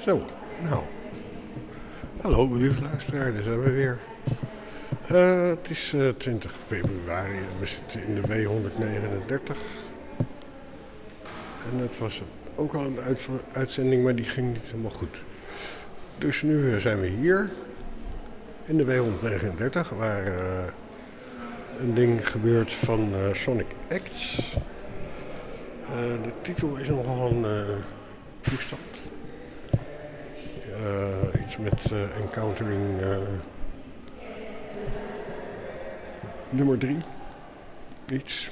Zo, nou. Hallo, lieve luisteraar, daar zijn we weer. Het is 20 februari, we zitten in de W139. En het was ook al een uitzending, maar die ging niet helemaal goed. Dus nu zijn we hier, in de W139, waar een ding gebeurt van Sonic Acts. De titel is nogal een toestand. Iets met Encountering nummer 3. Iets.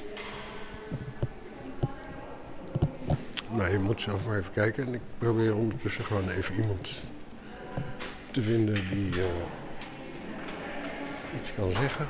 Nou, je moet zelf maar even kijken. En ik probeer ondertussen gewoon even iemand te vinden die iets kan zeggen.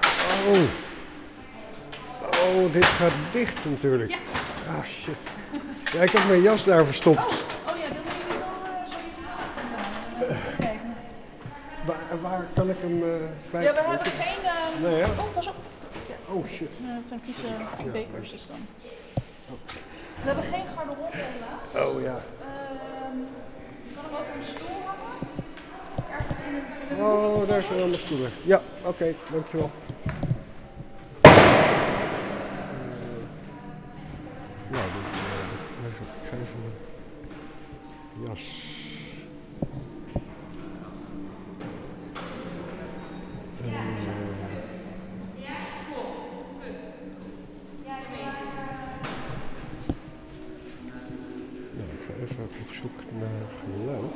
Oh, dit gaat dicht natuurlijk. Ja. Ah, shit. Ja, ik heb mijn jas daar verstopt. Oh ja, willen jullie wel zo even kijken? Waar kan ik hem bij? Ja, we hebben geen... Nee, ja? Oh, pas op. Oh, shit. Ja, dat zijn vieze bekers dus dan. We hebben geen garderobe helaas. Oh, ja. Je kan hem over een stoel hangen. Ergens in het... Oh, daar zijn allemaal stoelen. Ja, oké, dankjewel. Nou, ik ga even mijn jas. Nou, ik ga even op zoek naar geluid.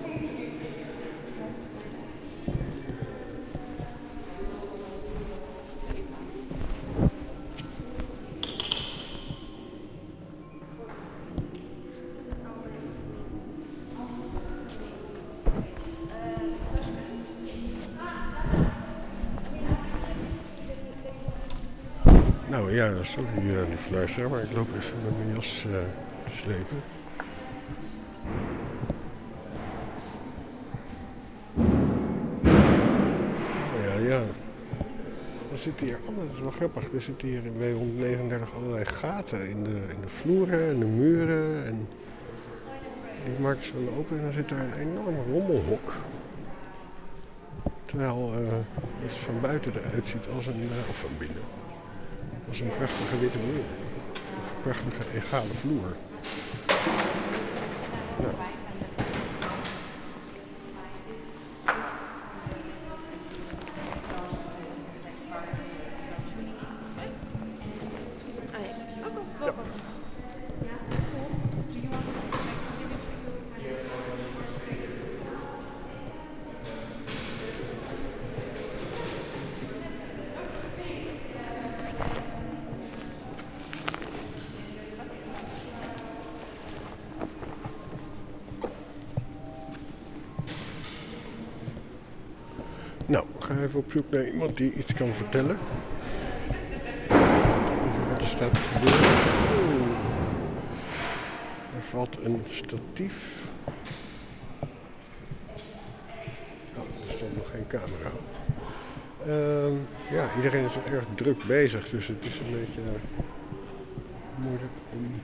Nou ja, sorry lieve luisteraar, maar ik loop even met mijn jas te slepen. Oh ja. Er zitten hier dat is wel grappig, er zitten hier in W139 allerlei gaten in de vloeren en de muren. En die maken ze dan open en dan zit er een enorm rommelhok. Terwijl het van buiten eruit ziet als een, of van binnen. Als een prachtige witte muur. Een prachtige egale vloer. Nou. Nou, ik ga even op zoek naar iemand die iets kan vertellen. Over wat er staat te gebeuren. Er valt een statief. Oh, er staat nog geen camera op. Ja, iedereen is erg druk bezig, dus het is een beetje moeilijk om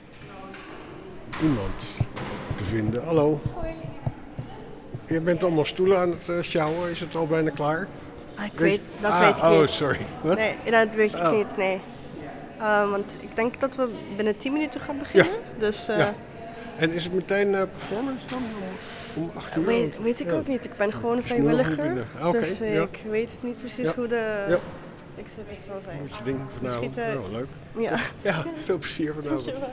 iemand te vinden. Hallo. Hoi. Je bent allemaal stoelen aan het sjouwen. Is het al bijna klaar? Ik weet ik niet. Oh, sorry. Wat? Nee, dat weet ik niet, nee. Want ik denk dat we binnen 10 minuten gaan beginnen. Ja. Dus, Ja. En is het meteen performance dan? Om 8 uur? weet ik ook niet. Ik ben gewoon een Is nu nog niet vrijwilliger. binnen. Oké, Dus ja. ik weet niet precies hoe de exhibit zal zijn. Moet je ding vanavond. Misschien, Nou, leuk. Ja. Ja, veel plezier vanavond. Dankjewel.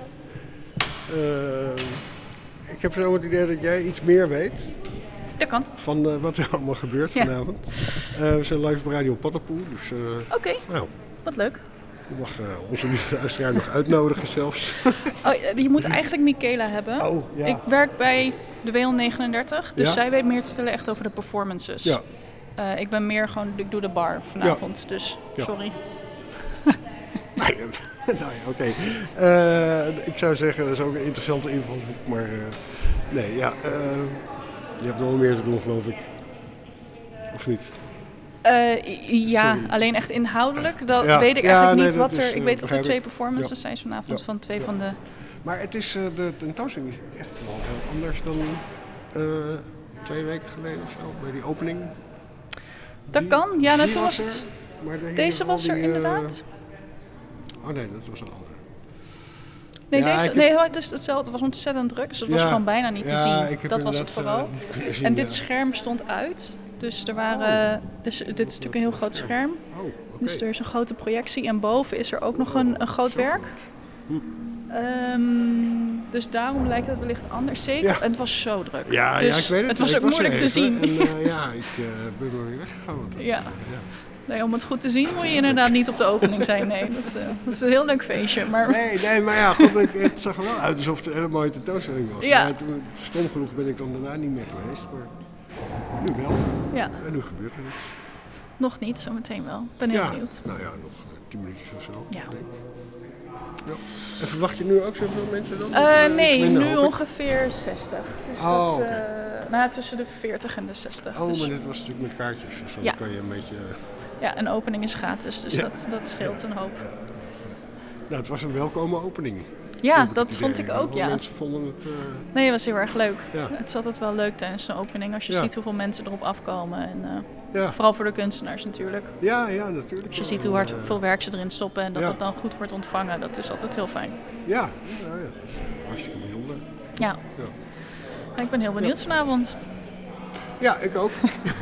Ik heb zo het idee dat jij iets meer weet Dat kan. van wat er allemaal gebeurt Ja. vanavond. We zijn live op Radio Paddenpoel, dus Oké, nou, wat leuk. je mag onze lieve luisteraar nog uitnodigen zelfs. Oh, je moet eigenlijk Michaela hebben. Oh, ja. Ik werk bij de W139, dus Ja? zij weet meer te vertellen echt over de performances. Ja. Ik ben meer gewoon, ik doe de bar vanavond, dus Ja. sorry. Nou ja, oké. Ik zou zeggen, dat is ook een interessante invalshoek, maar nee, ja. Je hebt nog wel meer te doen, geloof ik. Of niet? Ja, Sorry. alleen echt inhoudelijk, dat Ja. weet ik Ja, eigenlijk nee, niet dat wat is, er... Ik weet dat er begrijp 2 ik. performances Ja. zijn vanavond Ja. van 2 Ja. van de... Maar het is, de tentoonstelling is echt wel heel anders dan 2 weken geleden of zo, bij die opening. Dat kan. Ja, nou, die toen was er, het... maar er hingen Deze al was er die, inderdaad. Oh nee, dat was een andere. Nee, Ja, deze, ik heb- het is hetzelfde. Het was ontzettend druk, dus het was Ja. gewoon bijna niet te Ja, zien. ik heb Dat was het inderdaad, vooral. niet kunnen zien, En dit ja. scherm stond uit. Dus er waren... Dus dit is natuurlijk een heel groot scherm. Oh, oké. Dus er is een grote projectie. En boven is er ook nog een groot werk. Dus daarom lijkt het wellicht anders. Zeker. Ja. En het was zo druk. Ja, dus ja, ik weet het. Het was Ik ook er moeilijk te even zien. En, ja, ik ben maar weer weggegaan. Want Ja. Nee, om het goed te zien moet je inderdaad niet op de opening zijn. Nee, dat is een heel leuk feestje. Maar Nee, maar ja, goed, het zag er wel uit alsof het een hele mooie tentoonstelling was. Ja. Maar stom genoeg ben ik dan daarna niet meer geweest. Maar nu wel. ja, En nu gebeurt er iets. nog niet, zometeen wel. Ik ben heel benieuwd. Nou ja, nog 10 minuutjes of zo. Ja. denk ik. Ja. En verwacht je nu ook zoveel mensen dan? Nee, iets minder, nu hoop ik? ongeveer 60. Dus Oh, dat, oké. tussen de 40 en de 60. Oh, dus, maar dit was natuurlijk met kaartjes. Dus dan Ja. kan je een beetje... ja, een opening is gratis, dus Ja. dat scheelt een hoop. Nou, het was een welkome opening. Ja, Heb ik dat het vond idee. ik ook, Veel ja. mensen vonden het... Nee, het was heel erg leuk. Ja. Het is altijd wel leuk tijdens een opening als je Ja. ziet hoeveel mensen erop afkomen. En, ja. vooral voor de kunstenaars natuurlijk. Ja, natuurlijk. Als je ziet hoe hard veel werk ze erin stoppen en dat Ja. het dan goed wordt ontvangen, dat is altijd heel fijn. Ja, dat is hartstikke bijzonder. Ja, Ja. Maar ik ben heel benieuwd vanavond. Ja, ik ook.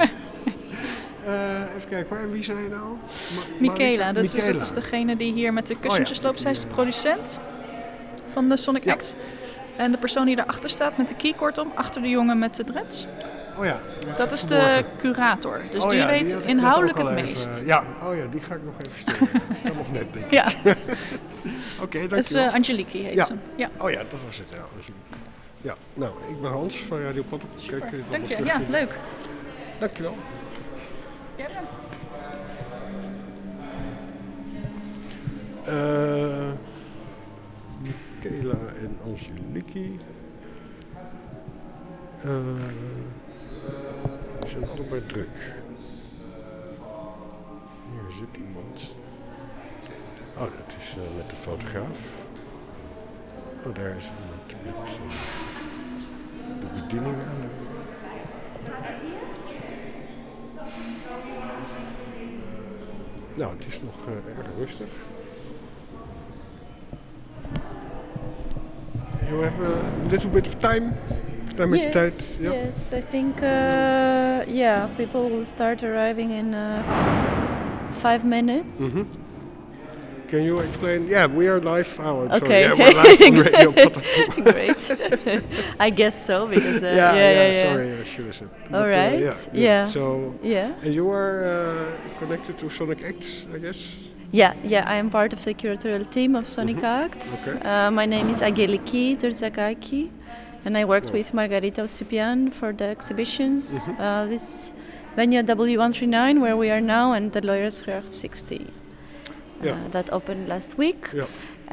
Even kijken hoor, en wie zei je nou? Michaela, dat Michaela. is degene die hier met de kussentjes ja. loopt. Zij is de producent van de Sonic Ja. Acts. En de persoon die daarachter staat met de keycord om, achter de jongen met de dreads, Oh ja. dat is de curator. Dus Oh die ja, weet had ik inhoudelijk net ook het al meest. even- ja, die ga ik nog even sturen. Dat kan nog net, denk ik. Ja, Oké, dat is dankjewel. Angeliki heet Ja. ze. Ja. Oh ja, dat was het. Ja, ja, nou, ik ben Hans van Radio Pop. Super. Dank je. Ja, leuk. Dankjewel. Ja, bedankt. Michaela en Angeliki. Ze zijn allebei druk. Hier zit iemand. Oh, dat is met de fotograaf. Oh, daar is iemand met de bediening aan. Nou, het is nog erg rustig. You have a little bit of time? Klein beetje tijd? Ja. Yes, I think people will start arriving in 5 minutes. Mm-hmm. Can you explain? Yeah, we are live. Oh, I'm sorry. Okay. Yeah, we're live on Radio Potterpool. Great. I guess so because Sorry, I should have said. All right. Yeah. So, Yeah. and you are connected to Sonic Acts, I guess? Yeah, I am part of the curatorial team of Sonic Acts. Okay. My name is Angeliki Terzagaki, and I worked with Margarita Usipian for the exhibitions. This venue W139, where we are now, and the Lawyer's 60. That opened last week. Yeah.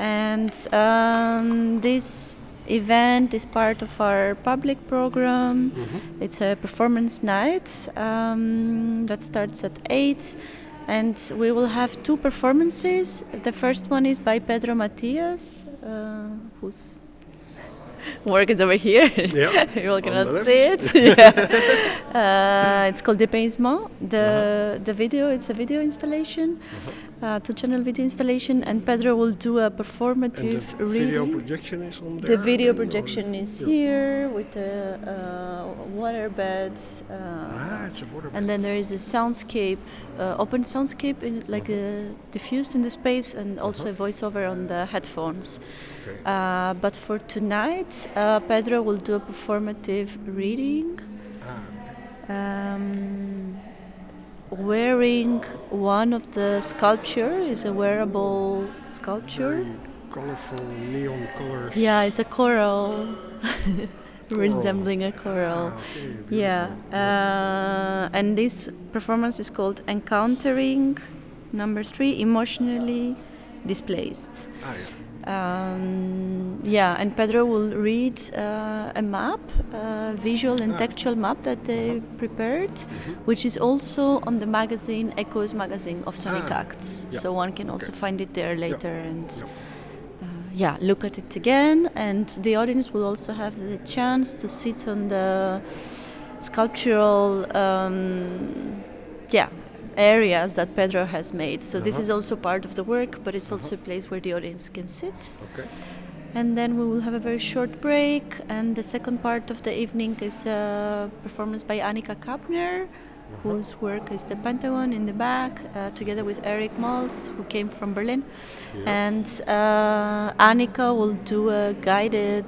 And this event is part of our public program. It's a performance night that starts at 8. And we will have 2 performances. The first one is by Pedro Matias, whose work is over here. Yeah. You all On cannot the left. see it. It's called Dépaysement. The video, it's a video installation, 2-channel video installation, and Pedro will do a performative And the video reading. projection is on there? The video then, or- projection is Yeah. here with the water beds. It's a water And then there is a soundscape, open soundscape, diffused in the space, and also a voiceover on the headphones. Okay. But for tonight, Pedro will do a performative reading, wearing one of the sculpture. Is a wearable sculpture. Very colorful neon colors. Yeah, it's a coral. Resembling a coral. Okay, Yeah, and this performance is called Encountering number 3, Emotionally Displaced. And Pedro will read a map, a visual and textual map that they prepared, which is also on the magazine, Echoes magazine of Sonic Acts. Yeah. So one can also find it there later. And look at it again, and the audience will also have the chance to sit on the sculptural areas that Pedro has made. So this is also part of the work, but it's also a place where the audience can sit. Okay. And then we will have a very short break, and the second part of the evening is a performance by Annika Kapner, whose work is the Pentagon in the back, together with Eric Maltz, who came from Berlin. And Annika will do a guided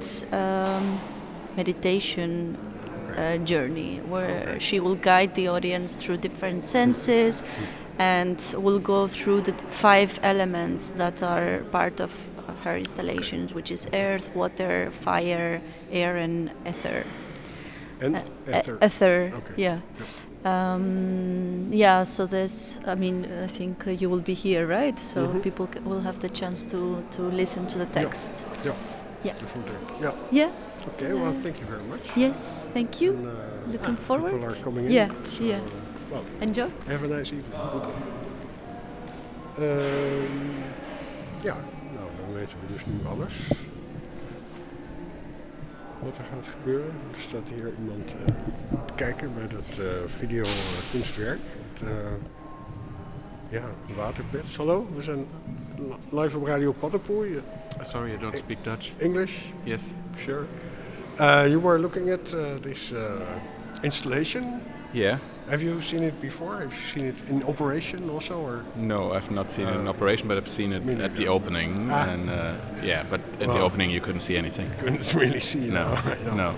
meditation journey, where she will guide the audience through different senses and will go through the 5 elements that are part of her installations, which is earth, water, fire, air, and ether. And ether. Ether, Okay. yeah. So there's, I think you will be here, right? So people will have the chance to listen to the text. Yeah. Yeah. Definitely. Yeah. Yeah. Okay. Well, thank you very much. Yes, thank you. And, Looking forward. People are coming in. Yeah, So, yeah. Well, Enjoy. have a nice evening. Ja, nou dan weten we dus nu alles. Wat er gaat gebeuren. Er staat hier iemand te kijken bij dat videokunstwerk. Het waterbed. Hallo, we zijn live op Radio Paddenpoel. Sorry, I don't speak Dutch. English? Yes. Sure. You were looking at this installation. Yeah. Have you seen it before? Have you seen it in operation also, or? No, I've not seen it in operation, but I've seen it at the opening. And but at the opening you couldn't see anything. Couldn't really see. No, no.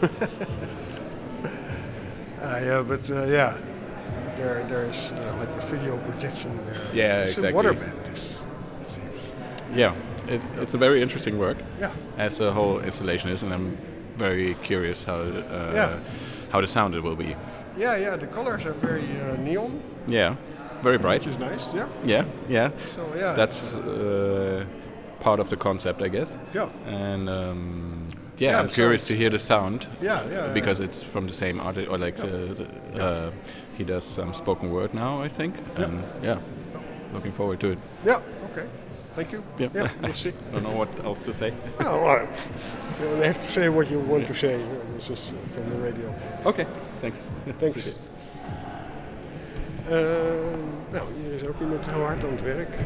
There is like a video projection. Yeah, it's exactly. a waterbed. It seems. Yeah, it's a very interesting work. Yeah. As the whole installation is, and I'm very curious how the sound it will be. Yeah. The colors are very neon. Yeah, very bright. Which is nice. Yeah. Yeah. So yeah. That's part of the concept, I guess. Yeah. And Yeah, I'm curious to hear the sound. Yeah. Because it's from the same artist, or like he does some spoken word now, I think. And looking forward to it. Yeah. Okay. Thank you. Yeah. We'll see. Don't know what else to say. Well, you don't have to say what you want to say. This is from the radio. Okay, thanks. Thanks. Nou, hier is ook iemand heel hard aan het werk.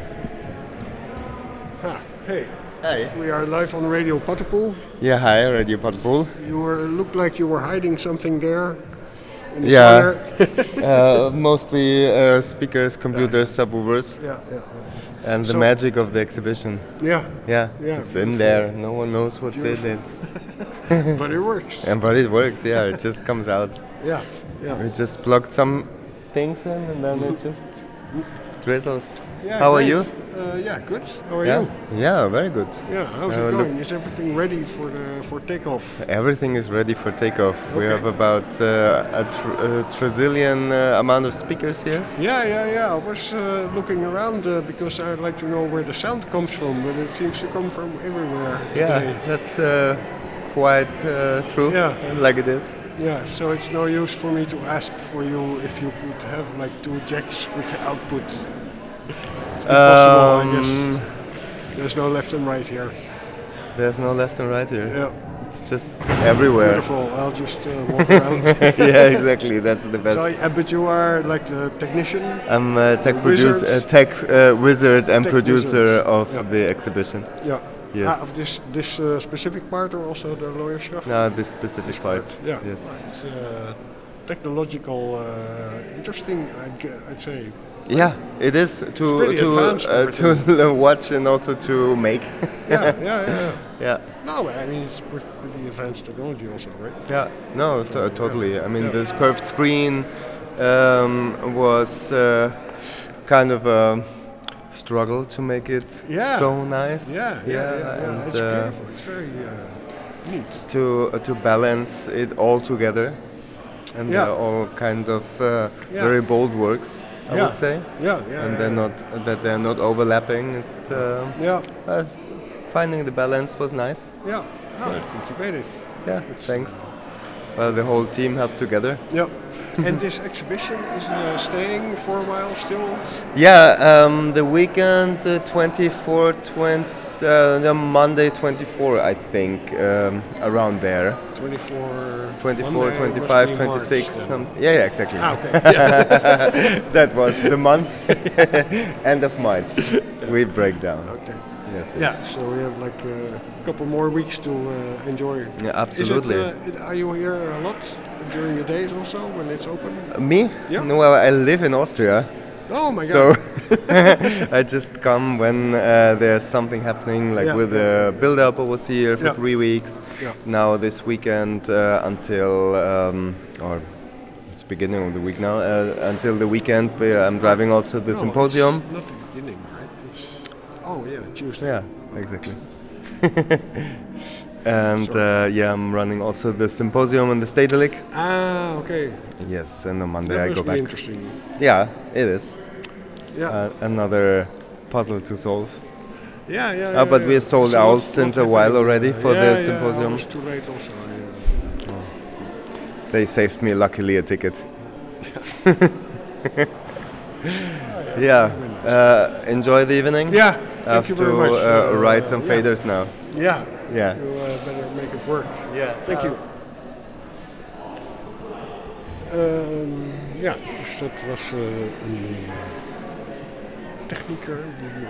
Hey. Hi. We are live on Radio Paddenpoel. Yeah, hi, Radio Paddenpoel. You looked like you were hiding something there. In the corner. Mostly speakers, computers, subwoofers. Yeah. And the magic of the exhibition. Yeah. It's in there. No one knows what's in it. But it works. But it works, yeah. It just comes out. Yeah. We just plugged some things in and then it just drizzles. Yeah, How great. are you? Good. How are you? Yeah, very good. Yeah, how's it going? Is everything ready for takeoff? Everything is ready for takeoff. We Okay. have about a trillion amount of speakers here. Yeah. I was looking around because I'd like to know where the sound comes from, but it seems to come from everywhere Yeah, today. that's quite true, Yeah. like it is. Yeah, so it's no use for me to ask for you if you could have like 2 jacks with the output. It's impossible, I guess. There's no left and right here. There's no left and right here. Yeah. It's just everywhere. Beautiful. I'll just walk around. Yeah, exactly. That's the best. So, but you are like the technician? I'm a tech Wizard. producer, tech wizard and Tech producer wizard. of Yeah. the exhibition. Yeah. Yes. Of this specific part, or also the Lawyerschap? No, this specific part. Yeah. Yes. It's technological, interesting, I'd say. Yeah, it is pretty advanced, to watch and also to make. Yeah. Yeah. No, I mean it's pretty advanced technology also, right? Yeah, no, totally. I mean, this curved screen was kind of a struggle to make it so nice. Yeah. And It's beautiful. It's very neat. to balance it all together, and they're all kind of very bold works, I would say. Yeah. And they're not overlapping. Finding the balance was nice. Yeah. Oh, I think you made it. Yeah, thanks. Well, the whole team helped together. Yeah. And this exhibition is staying for a while still? Yeah, the weekend 24, The Monday 24, I think, around there. 24, Monday 25, must be 26. March, then. Yeah, exactly. Okay. Yeah. That was the month. End of March. We break down. Okay. Yes. Yeah, so we have like a couple more weeks to enjoy. Yeah, absolutely. Are you here a lot during the days also when it's open? Me? Yeah. No, well, I live in Austria. Oh my So god. I just come when there's something happening, like Yeah. with the build-up. I was here for Yeah. 3 weeks. Yeah. Now this weekend until, or it's beginning of the week now, until the weekend. I'm driving also the No, symposium. It's not the beginning, right? It's, Tuesday. Yeah, exactly. And yeah, I'm running also the symposium and the Stedelijk. Ah, okay. Yes, and on Monday That I must go be back. interesting. Yeah, it is. Yeah. Another puzzle to solve. Yeah. But we're sold There's out lot since a happening. while already for the Yeah, symposium. I was too late also. They saved me luckily a ticket. Yeah. Enjoy the evening. Yeah. I have Thank you to very much. write some yeah. faders now. Yeah. Yeah. You better make it work. Yeah. Thank you. Ja, dus dat was een technieker die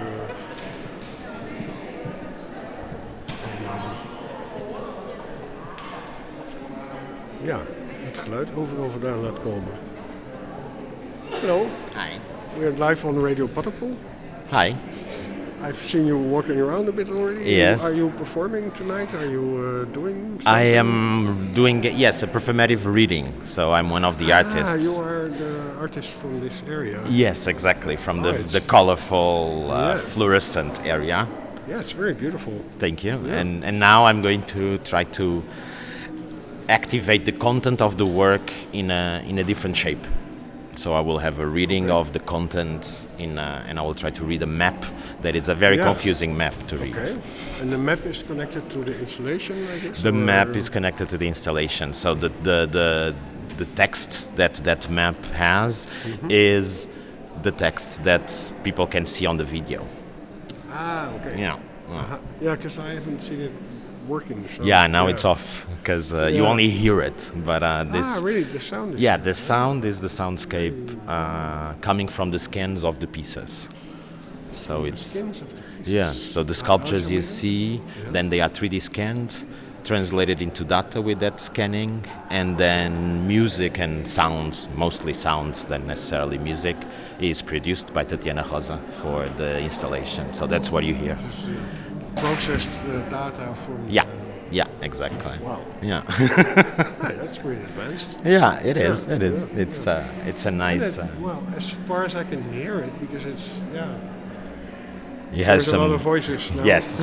ja, het geluid overal vandaan laat komen. Hello, Hi. we're live on Radio Paddenpoel. Hi. I've seen you walking around a bit already. Yes. Are you performing tonight? Are you doing something? I am doing, yes, a performative reading. So I'm one of the artists. You are the artist from this area. Yes, exactly. From Oh, the colorful, Yes. fluorescent area. Yeah, it's very beautiful. Thank you. Yeah. And now I'm going to try to activate the content of the work in a different shape. So I will have a reading of the content and I will try to read a map that is a very confusing map to read. Okay. And the map is connected to the installation, I guess? The map is connected to the installation. So the text that map has is the text that people can see on the video. Ah, okay. Yeah. Yeah, because I haven't seen it working. So Yeah, now it's off because you only hear it. But this. really? The sound is... Yeah, the sound is the soundscape coming from the scans of the pieces. So it's skins of the pieces. yeah. So the sculptures you see, then they are 3D scanned, translated into data with that scanning, and then music and sounds, mostly sounds than necessarily music, is produced by Tatiana Rosa for the installation. So that's what you hear. Processed data from... Yeah, exactly. Wow. Yeah. Hey, that's pretty advanced. Yeah, it is. Yeah, It is. yeah, It's a nice. Well, as far as I can hear it, because it's... Yeah. It has There's some. a lot of voices now. Yes.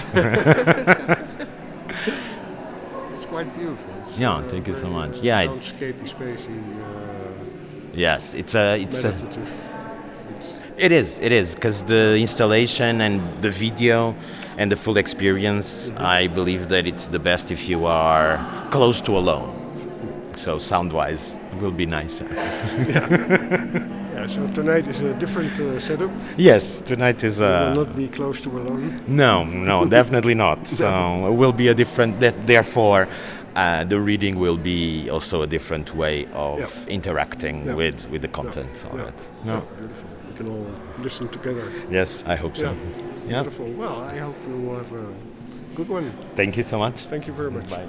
It's quite beautiful. It's, Thank you so very much. Yeah, soundscapey, spacey, yes, it's a. meditative. It is because the installation and the video and the full experience. I believe that it's the best if you are close to alone. So sound-wise, it will be nicer. Yeah, so tonight is a different setup. Yes, tonight is You will not be close to alone. No, definitely not. So it will be a different. Therefore, the reading will be also a different way of interacting with the content of it. Yeah, beautiful. We can all listen together. Yes, I hope so. Yeah. Beautiful. Well, I hope you will have a good one. Thank you so much. Thank you very much. Bye.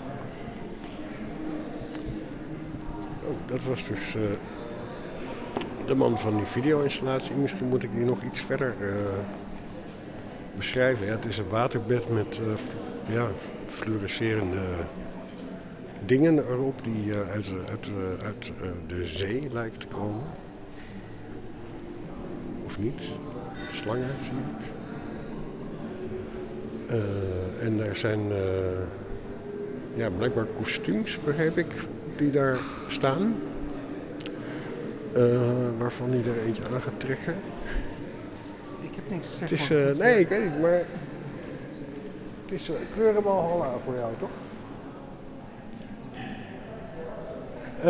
Oh, dat was dus de man van die video-installatie. Misschien moet ik die nog iets verder beschrijven. Ja, het is een waterbed met fluorescerende dingen erop die uit de zee lijken te komen. Of niet? Slangen zie ik. En er zijn blijkbaar kostuums, begreep ik, die daar staan. Waarvan hij er eentje aan gaat trekken. Ik heb niks gezegd. Het is, nee, ik weet niet, maar het is kleurenbalhalla voor jou, toch?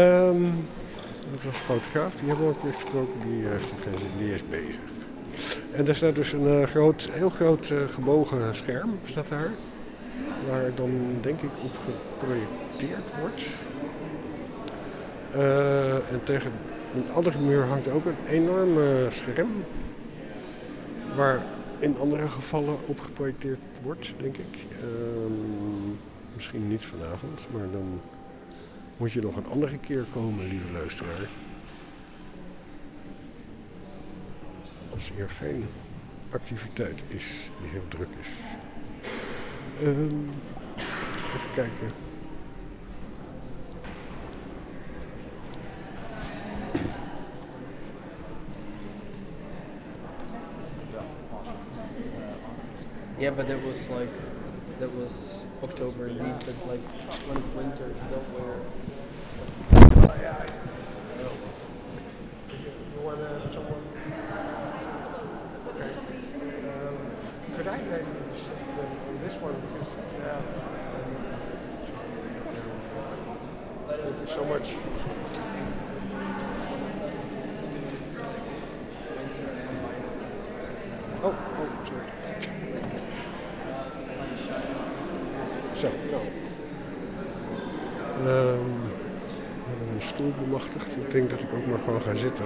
Dat was een fotograaf, die hebben we al een keer gesproken, die heeft er geen zin, die is bezig. En daar staat dus een heel groot gebogen scherm, staat daar. Waar dan denk ik op geprojecteerd wordt. En tegen een andere muur hangt ook een enorm scherm. Waar in andere gevallen op geprojecteerd wordt, denk ik. Misschien niet vanavond, maar dan moet je nog een andere keer komen, lieve luisteraar. Als er geen activiteit is die heel druk is. Even kijken. Yeah, but that was October indeed, but like when it's winter, you don't wear. You want someone? Okay. Could I maybe sit on this one because thank you so much. Oh, sorry. Zo, nou. We hebben een stoel bemachtigd. Ik denk dat ik ook maar gewoon ga zitten.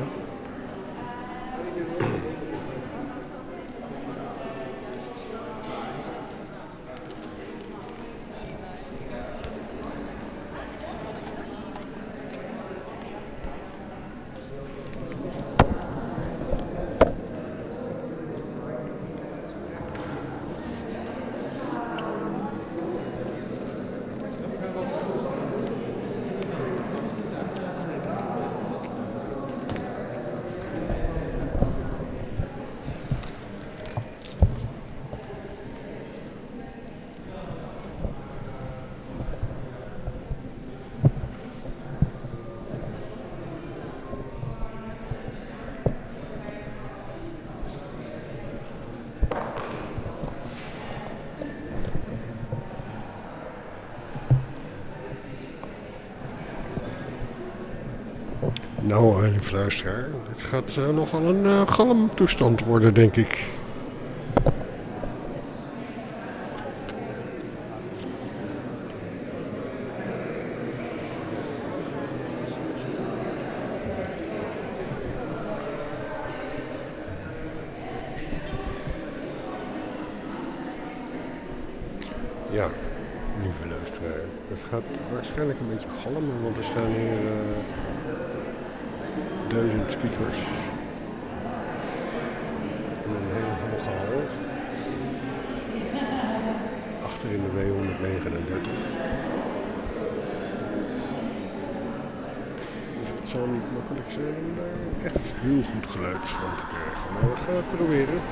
Nou, lieve luisteraar, het gaat nogal een galmtoestand worden, denk ik. Ja, lieve luisteraar, het gaat waarschijnlijk een beetje galmen, want er staan hier 1000 speakers in een hele hoge hal achter in de W139. Dus het zal niet makkelijk zijn om daar echt heel goed geluid van te krijgen, maar we gaan het proberen.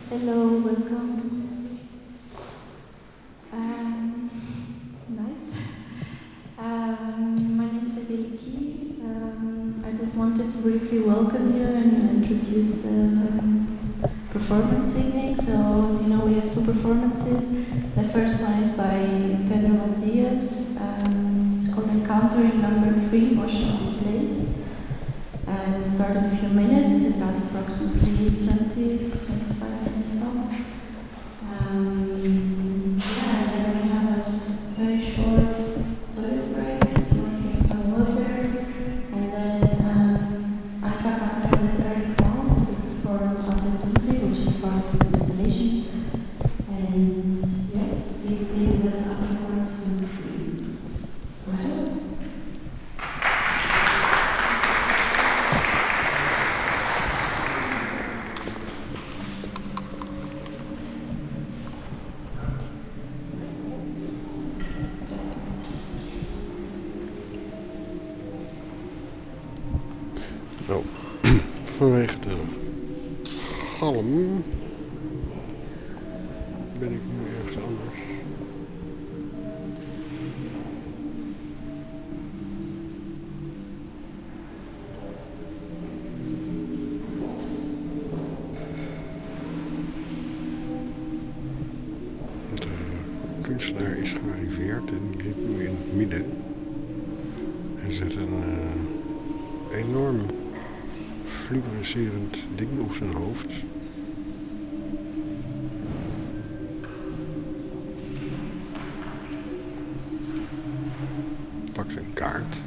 Hello, welcome. Nice. My name is Eveliki. I just wanted to briefly welcome you and introduce the performance evening. So, as you know, we have two performances. The first one is by Pedro Matias. It's called Encountering Number 3, Motion Displays. And we'll start in a few minutes. It lasts approximately 20-25 minutes tops. And then we have a very short toilet break. If you want to drink some water. And then Annika Kapner with Eric Mons will perform Autotune, which is part of this installation. And yes, please stay with us afterwards for the drinks. Right? Nou, vanwege de galm ben ik nu ergens anders. De kunstenaar is gearriveerd en die zit nu in het midden. En zet een enorm fluorescerend ding op zijn hoofd. Pakt een kaart.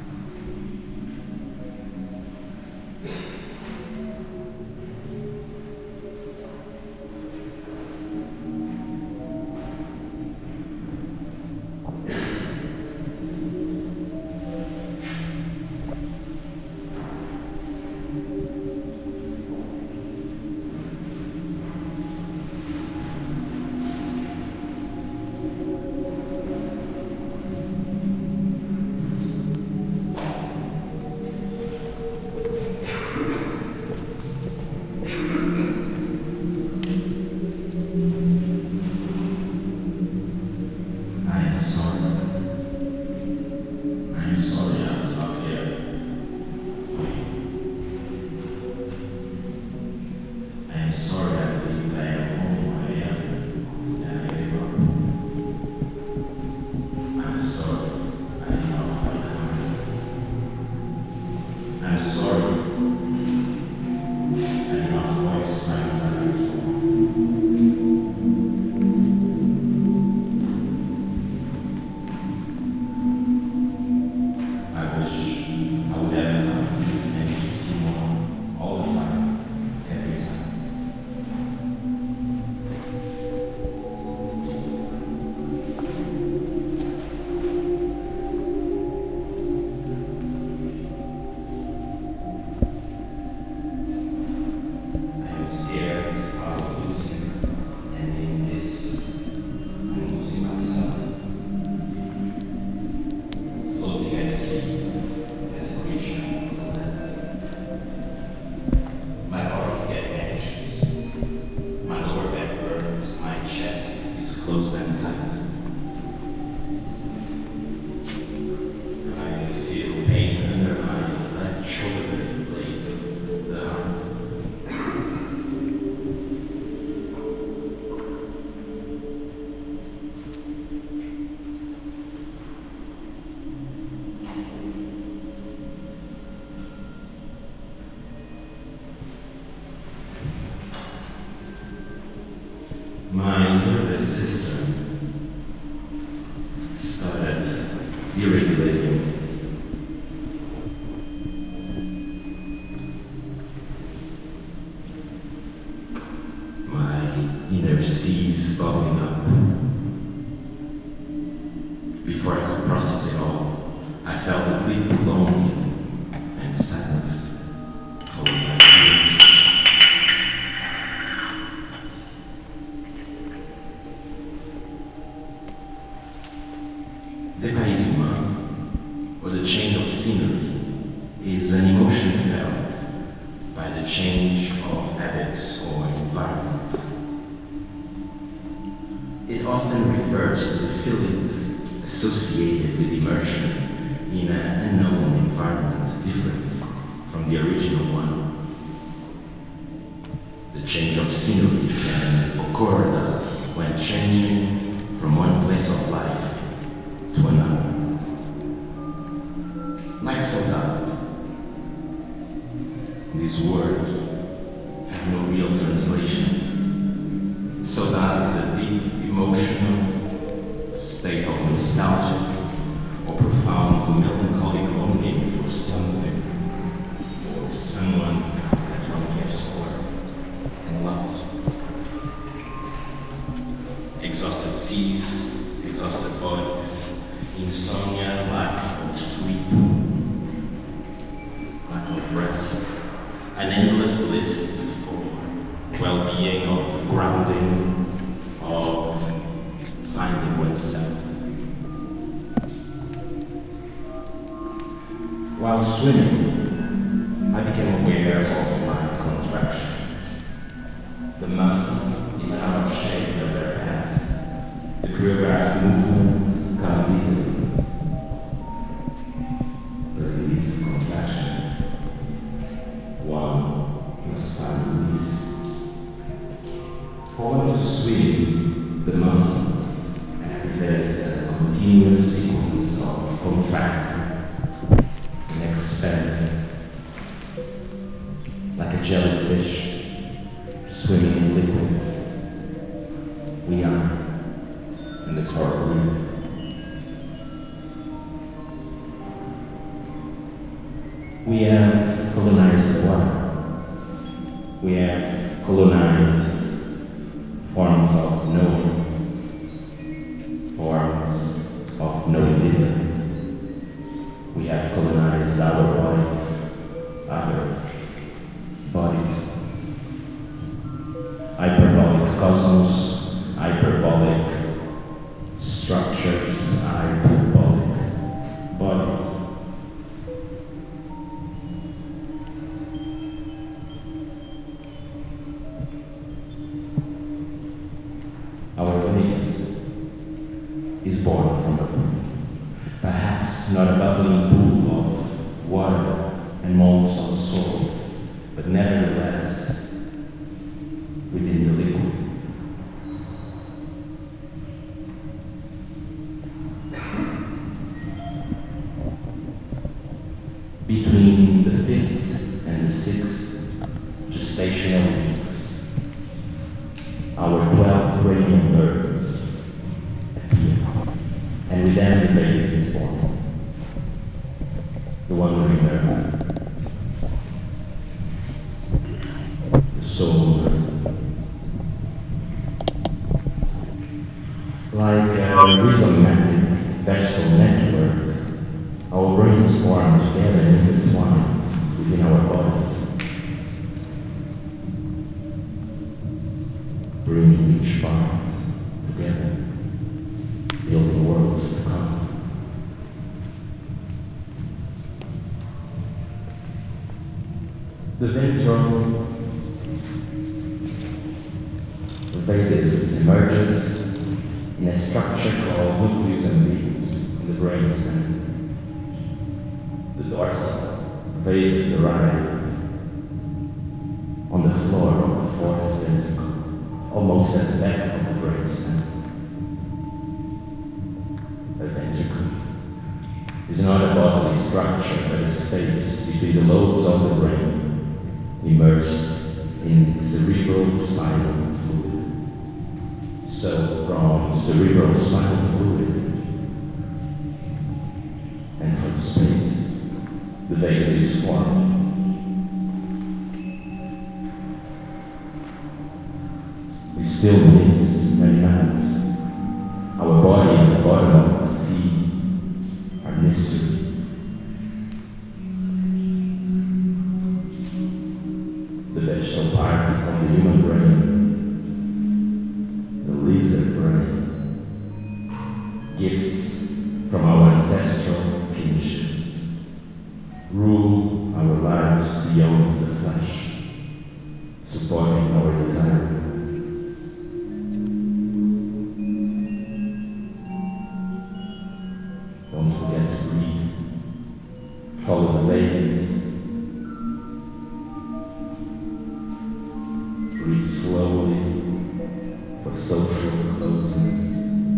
My nervous system started deregulating. My inner seas bubbling up. Before I could process it all, I felt a deep longing and sadness followed by tears. Dépaysement, or the change of scenery, is an emotion felt by the change of habits or environments. often refers to the feelings associated with immersion in an unknown environment different from the original one. The change of scenery can occur thus when changing from one place of life to another. Like Saudade, these words have no real translation. Saudade is a deep, emotional state of nostalgic or profound melancholic longing for something or someone that one cares for and loves. Exhausted seas, exhausted bodies, insomnia, lack of sleep, lack of rest, an endless list for well-being, of grounding, of finding oneself. While swimming, I became aware of my contraction. The muscle, even out of shape of their past. The choreographed movements comes easily. But in this contraction, one must find release. For one to swim, the muscles activate a continuous sequence of contracting and expanding, like a jellyfish swimming in liquid. We are in the coral reef. We have colonized the water. We have colonized forms of knowing, forms of no-living. We have colonized our bodies, other bodies. Hyperbolic cosmos, hyperbolic structures, hyperbolic bodies. Our Vegas is born from a pool. Perhaps not a bubbling pool of water and molten salt, but nevertheless within the liquid. Between the 5th and the 6th gestational weeks, our 12 cranial nerves appear, and with them the Vegas is born. The wandering nerve, the soul nerve. Like a rhizomatic vegetable network, our brains form together and intertwined within our bodies, bringing each part together, building worlds to come. The Vegas emerges in a structure called nucleus ambiguus in the brainstem. The dorsal Vegas arrived on the floor of the 4th ventricle, almost at the back of the brainstem. A ventricle is not a bodily structure, but a space between the lobes of the brain, immersed in cerebral spinal fluid. So, from cerebral spinal fluid and from space, the Vegas is formed. We still miss many nights. Our body and the bottom of the sea are mystery. The vegetable parts of the human brain, the lizard brain, gifts from our ancestral kinship, rule our lives beyond the flesh, supporting our desire. solely for social closeness.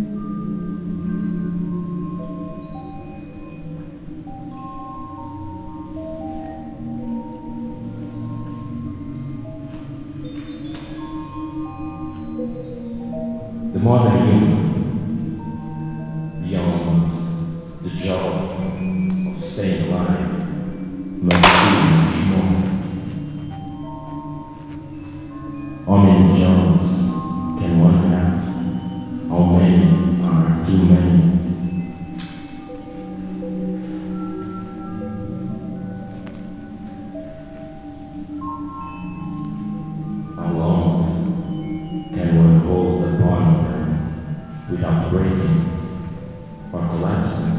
The modern human, beyond the joy of staying alive, must do much more. How many jobs can one have? How many are too many? How long can one hold upon them without breaking or collapsing?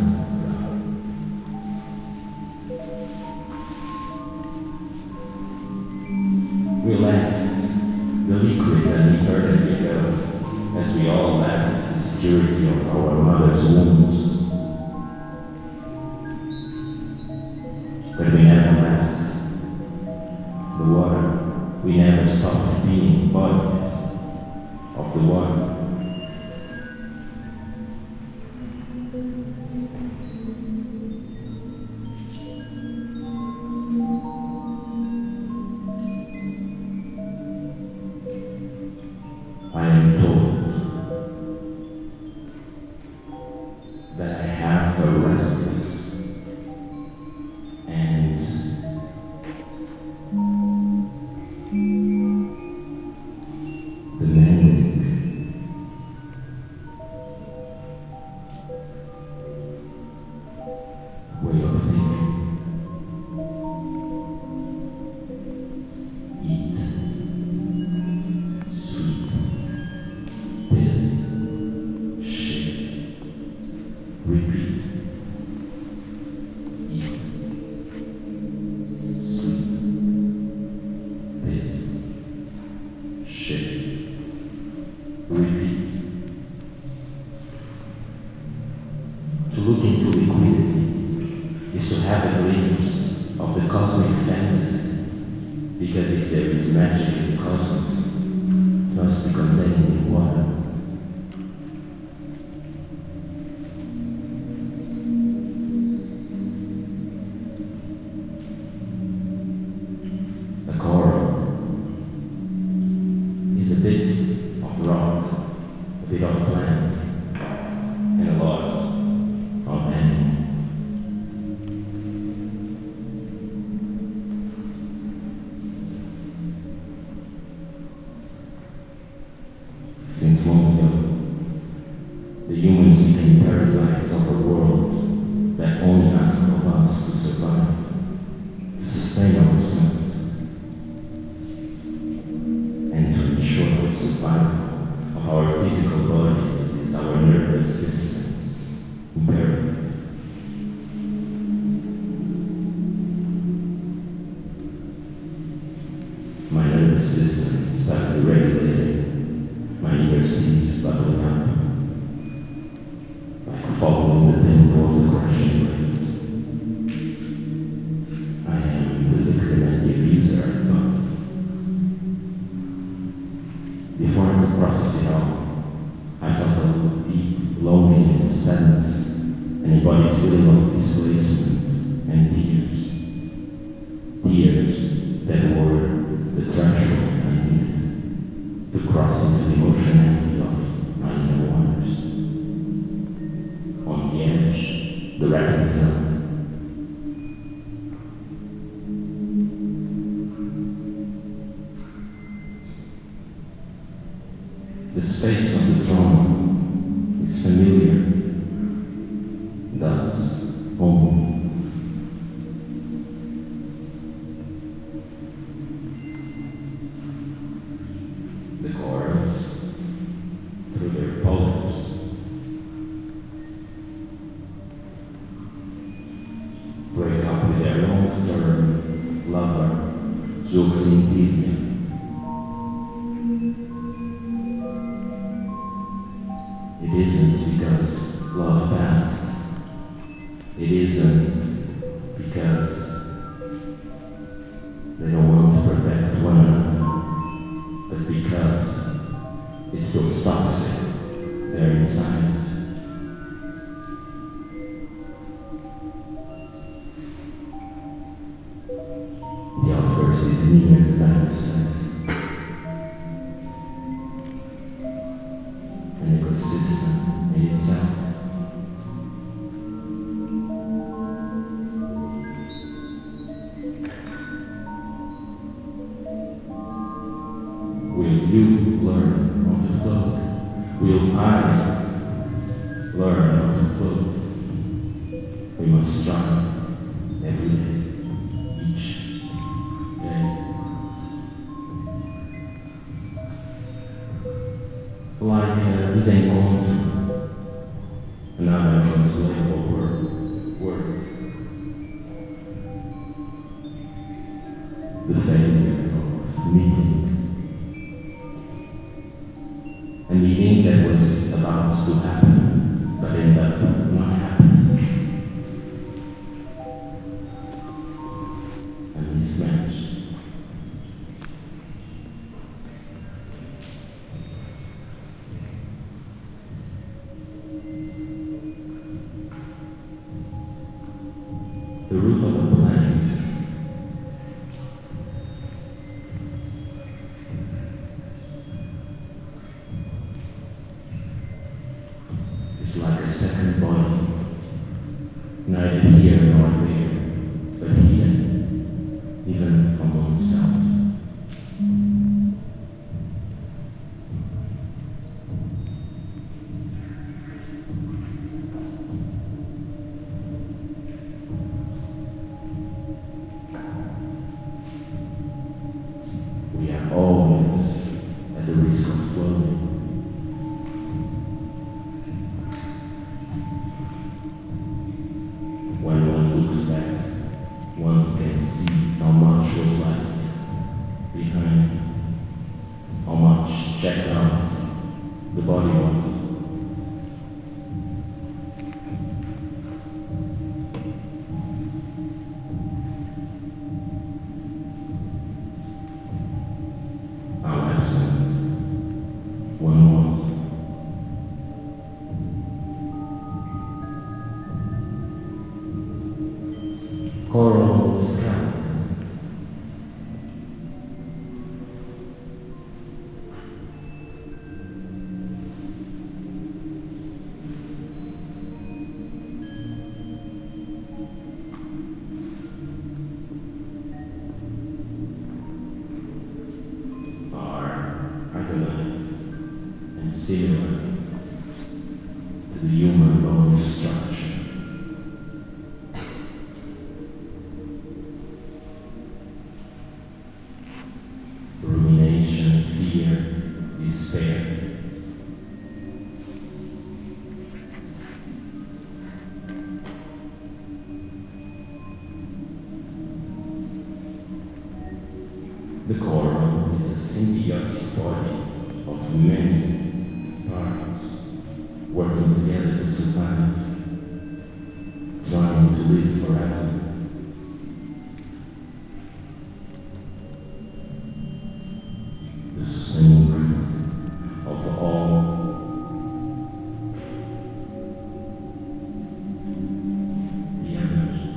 We left the liquid an eternity ago, as we all left the security of our mother's wombs. But we never left the water. We never stopped being bodies of the water. I am told that I have a restless and demanding way of thinking. Eat, sleep, piss, shit, repeat. Eat, sleep, piss, shit, repeat. To look into liquidity is to have a glimpse of the cosmic fantasy, because if there is magic in the cosmos, it must be contained in water. A coral is a bit of rock, a bit of plant, and a lot of animal. Since long ago, the humans became parasites of a world that only asks of us to survive, to sustain ourselves, and to ensure the survival of our physical bodies is our nervous system's imperative. My nervous system started regulating. My inner seas bubbling up, like following the tempo of the crashing waves. I am the victim and the abuser, I thought. Before I could process it all, I felt a deep longing and sadness, an embodied feeling of displacement and tears. Tears that were the threshold I needed to cross into the emotionality of my inner waters. On the edge, the reckoning zone. The space of the throne is familiar, thus home. The corals, through their polyps, break up with their long-term lover, Zooxantheria. It isn't because love passed. It isn't because they don't want to protect one another, but because It feels toxic there inside. The outburst is near the values an ecosystem in itself. Will you learn how to float? Will I learn how to float? We must try every day, each day. Like desencontro, another untranslatable word. The failure of meeting. A meeting that was about to happen, but ended up not happening. A mismatch. The root of the plant is like a second body, neither here nor there, but hidden, even from oneself. We are always at the risk of floating. When one looks back, one can see how much was left behind, how much checked out the body was. How absent one was. Coral skeleton. Are argument and similar to the human bone structure. Rumination, fear, despair. The coral is a symbiotic body of many parts working together to survive, trying to live forever. The sustaining breath of all. The energy.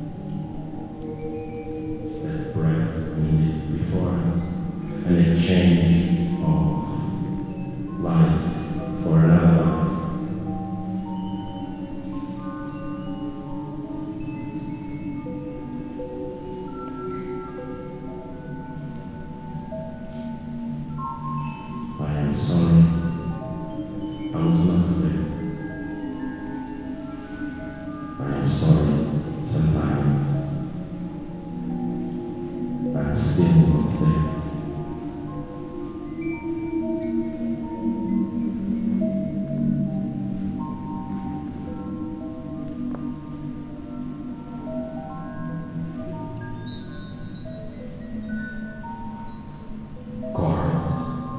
That breath we live before us, an exchange of life for another life. I am sorry, I was not there. I am sorry, sometimes I'm still not there. Corals,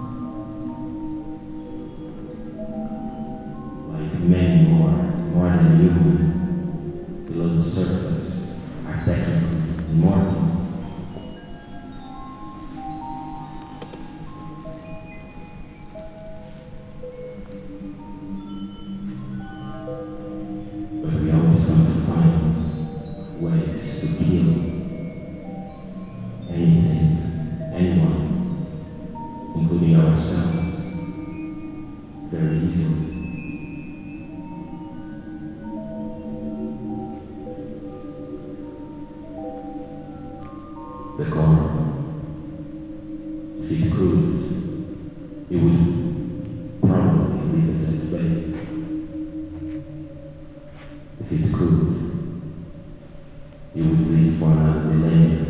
like many more than human, below the surface, are technically immortal. but we always come to find ways to kill anything, anyone, including ourselves, very easily. The core, if it could, it would probably leave us at bay. If it could, it would live for another millennium.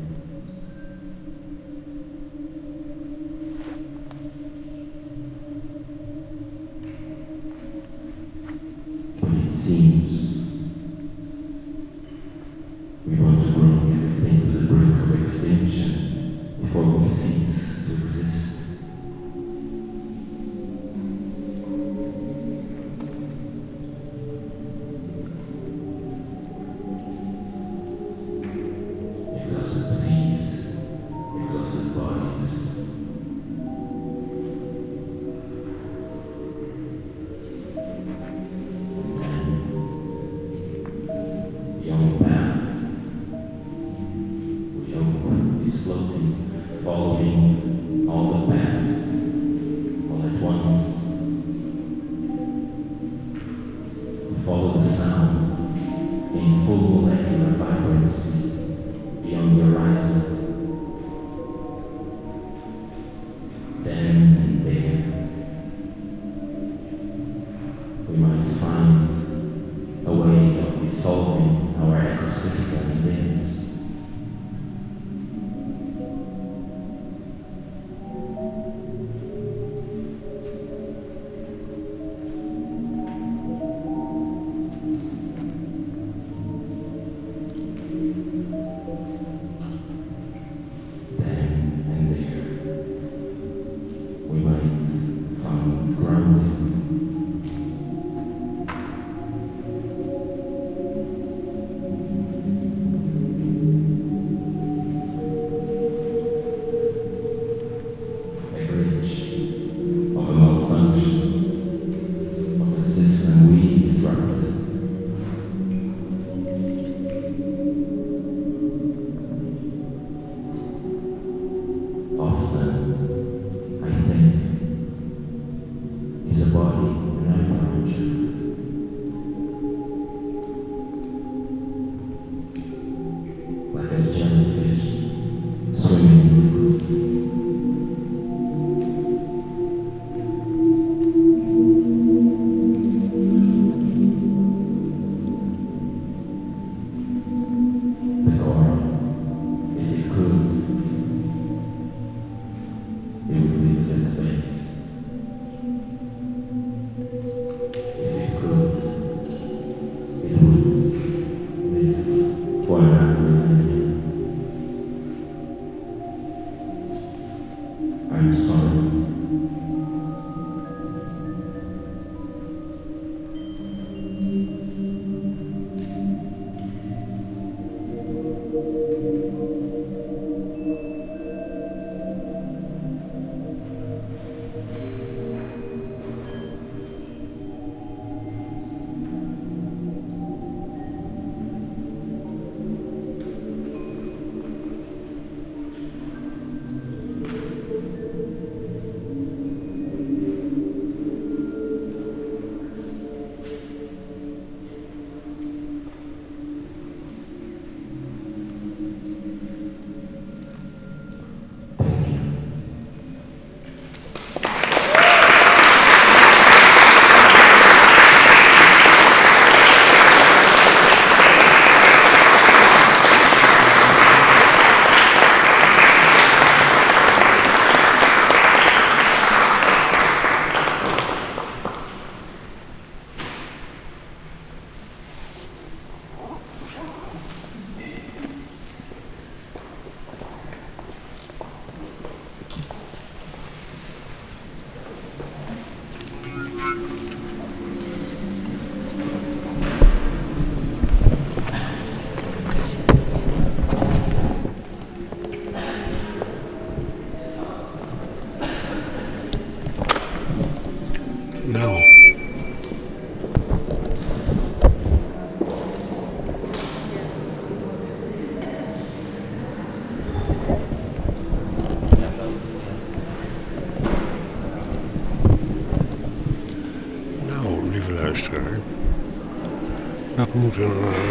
But it seems we want to bring everything to the brink of extinction before we cease to exist. Exhausted seas, exhausted bodies. And the only path we hope is floating, following all the path, all at once. Follow the sound in full molecular vibrancy beyond the horizon. Then and there, we might find a way of dissolving our ecosystem in layers. Then and there, we might find grounding. A bridge of a malfunction of the system we disrupted. Often, I think luisteraar. Dat moet een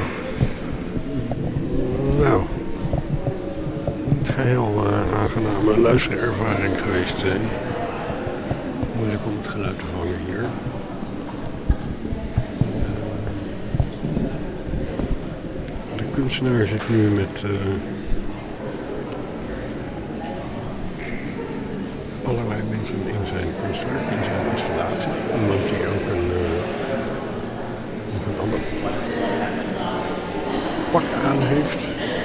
niet geheel aangename luisterervaring geweest zijn. Moeilijk om het geluid te vangen hier. De kunstenaar zit nu met allerlei mensen in zijn kunstwerk, in zijn installatie. Iemand die ook een ander pak aan heeft.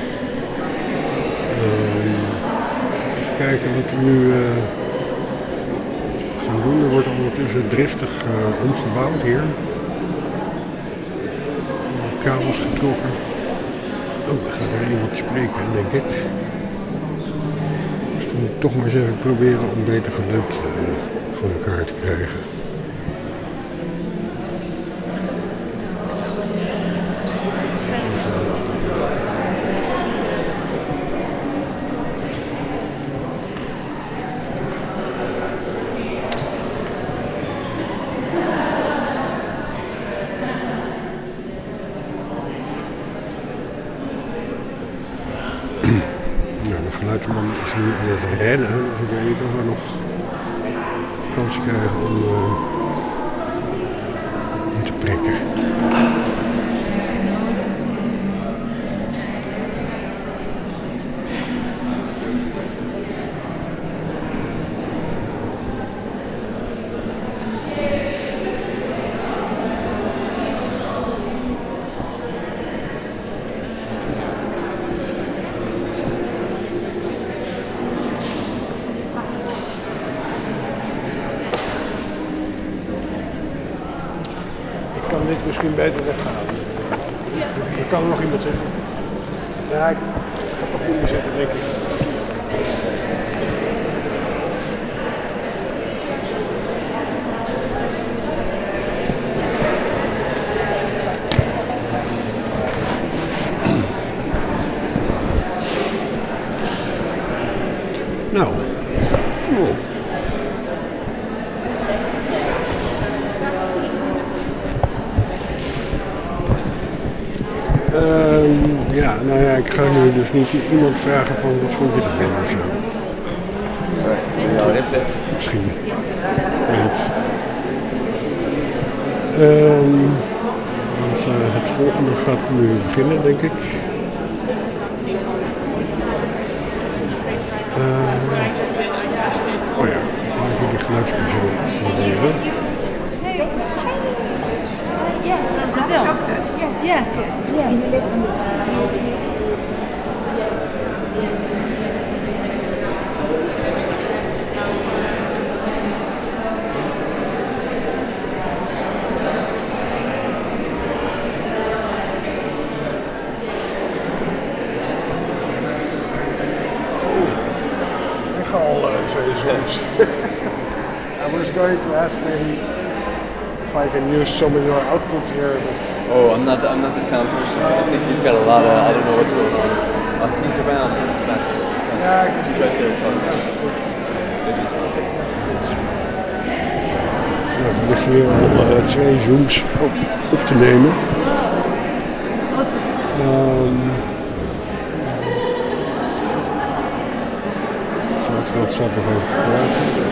Even kijken wat we nu gaan doen. Er wordt ondertussen driftig omgebouwd hier. Kabels getrokken. Oh, er gaat weer iemand spreken, denk ik. Dus ik moet toch maar eens even proberen om beter geluid voor elkaar te krijgen. De geluidsman is nu aan het rennen, dus ik weet niet of we nog kans krijgen om in te prikken. Ik kan dit misschien beter weghalen. Er kan er nog iemand zitten. Ja, ik ga toch niet meer zitten, denk ik. Nou. Oh. Ja, nou ja, ik ga nu dus niet iemand vragen van wat vond je ervan of zo. Misschien. Ik weet niet. Want het volgende gaat nu beginnen, denk ik. Oh ja, even die geluidspersoon proberen. Yeah. Ik ga al 2 zooms. I was going to ask maybe if I can use some of your output here. But oh, I'm not the sound person. I think he's got a lot of, I don't know what's going on. He's around. He's back. Yeah, he's right there talking about it. Nou, we liggen hier al 2 zooms op te nemen. Geluidsman staat nog even te praten.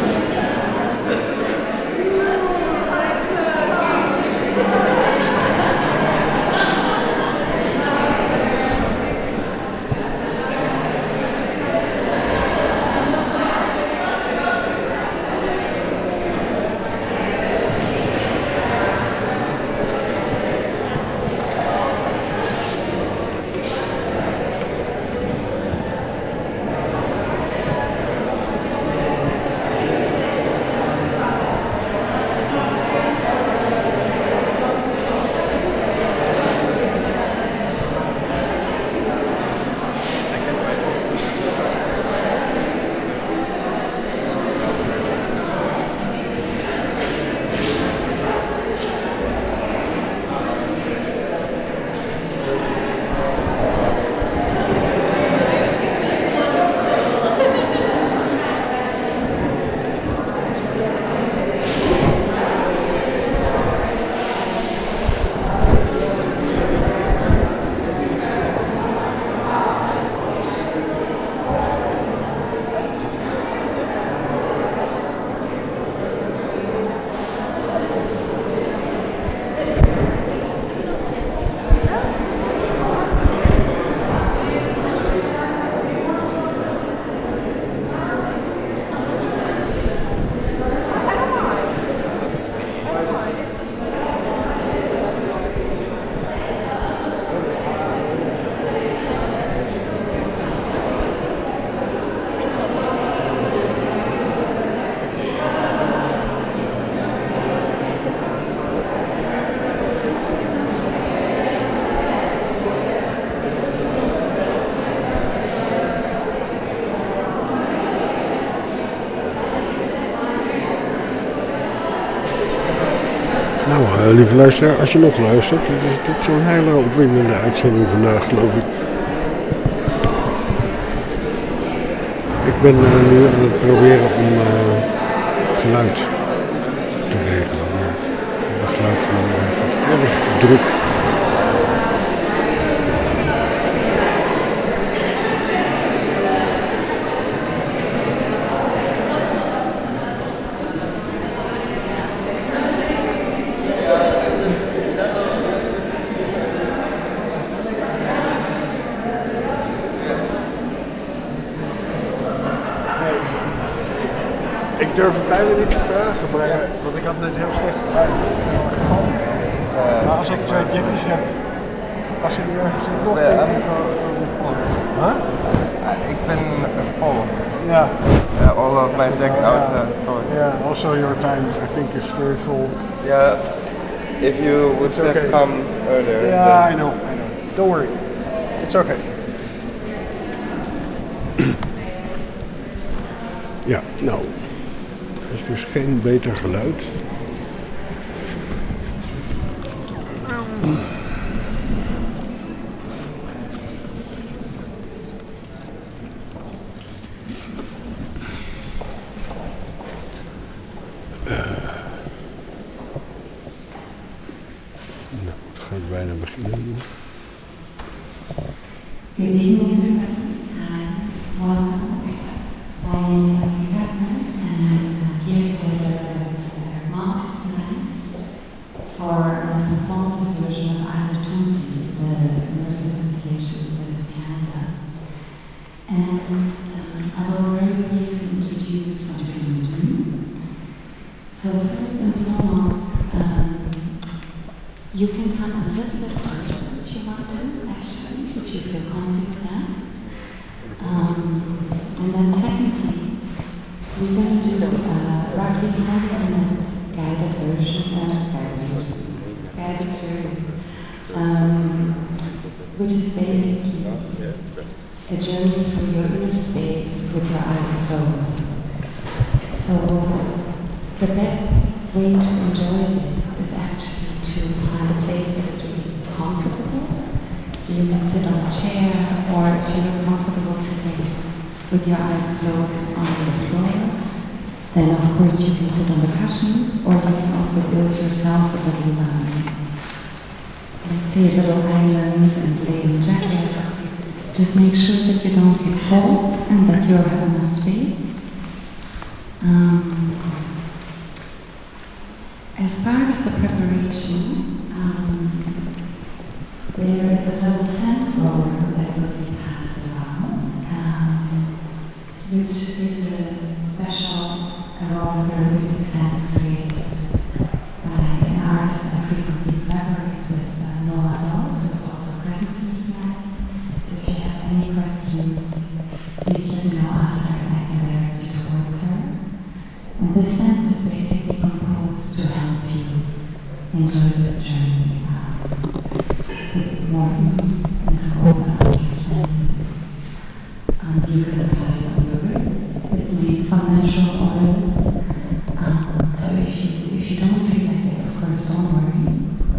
Nou, lieve luisteraar, als je nog luistert, het is zo'n hele opwindende uitzending vandaag, geloof ik. Ik ben nu aan het proberen om geluid te regelen. De geluidsman heeft het erg druk. Ik durf het bijna niet te vragen, maar, want ik had net heel slecht geluid. Maar als ik twee jackets heb, als je nu ergens zit, nog denk ik wel. Huh? Ik ben vol. Ja. All of my jacket outside, sorry. Yeah, also your time I think is very full. Yeah, if you would have come earlier. Yeah, I know. Don't worry. It's okay. Ja, nou. Er is dus geen beter geluid. Nou, het gaat bijna beginnen. Good evening, everybody. Welcome. My name is Sophie Kaplan, and I'm here today with Marcus tonight for a performative version of Act 20, the nursing installation that Canada does. And I will very briefly introduce what we're going to do. So first and foremost, you can come a little bit closer if you want to, actually, if you feel comfortable with that. And then secondly, we're going to do roughly 40-minute guided version, guided tour, which is basically a journey through your inner space with your eyes closed. So the best way to enjoy this is actually to find a place that is really comfortable. So you can sit on a chair, or if you're comfortable sitting with your eyes closed on the floor, then of course you can sit on the cushions, or you can also build yourself a little, let's say a little island and lay in jackets. Just make sure that you don't get cold and that you have enough space. As part of the preparation, there is a little scent roller that will be passed around, which is a special aromatherapeutic scent created by an artist I frequently collaborate with, Noah Dahl, who is also present here tonight. So if you have any questions, please let me know after and I can direct you towards her. And this scent is basically composed to help you enjoy this journey with more ease and to open up your senses. And you can apply it on your wrist. It's made from natural oils. So if you don't feel like it, of course, don't worry.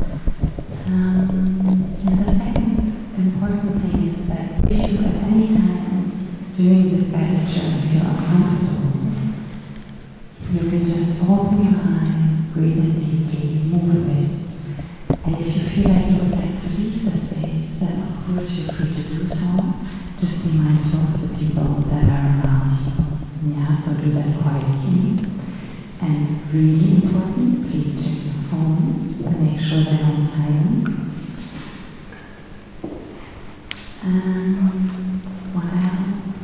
And the second important thing is that if you at any time during this guided journey feel uncomfortable, you can just open your eyes, breathe in deeply, move a bit. And if you feel like you would like to leave the space, then of course you're free to do so. Just be mindful of the people that are around you. Yeah, so do that quietly. And really important, please check your phones and make sure they're on silent. And what else?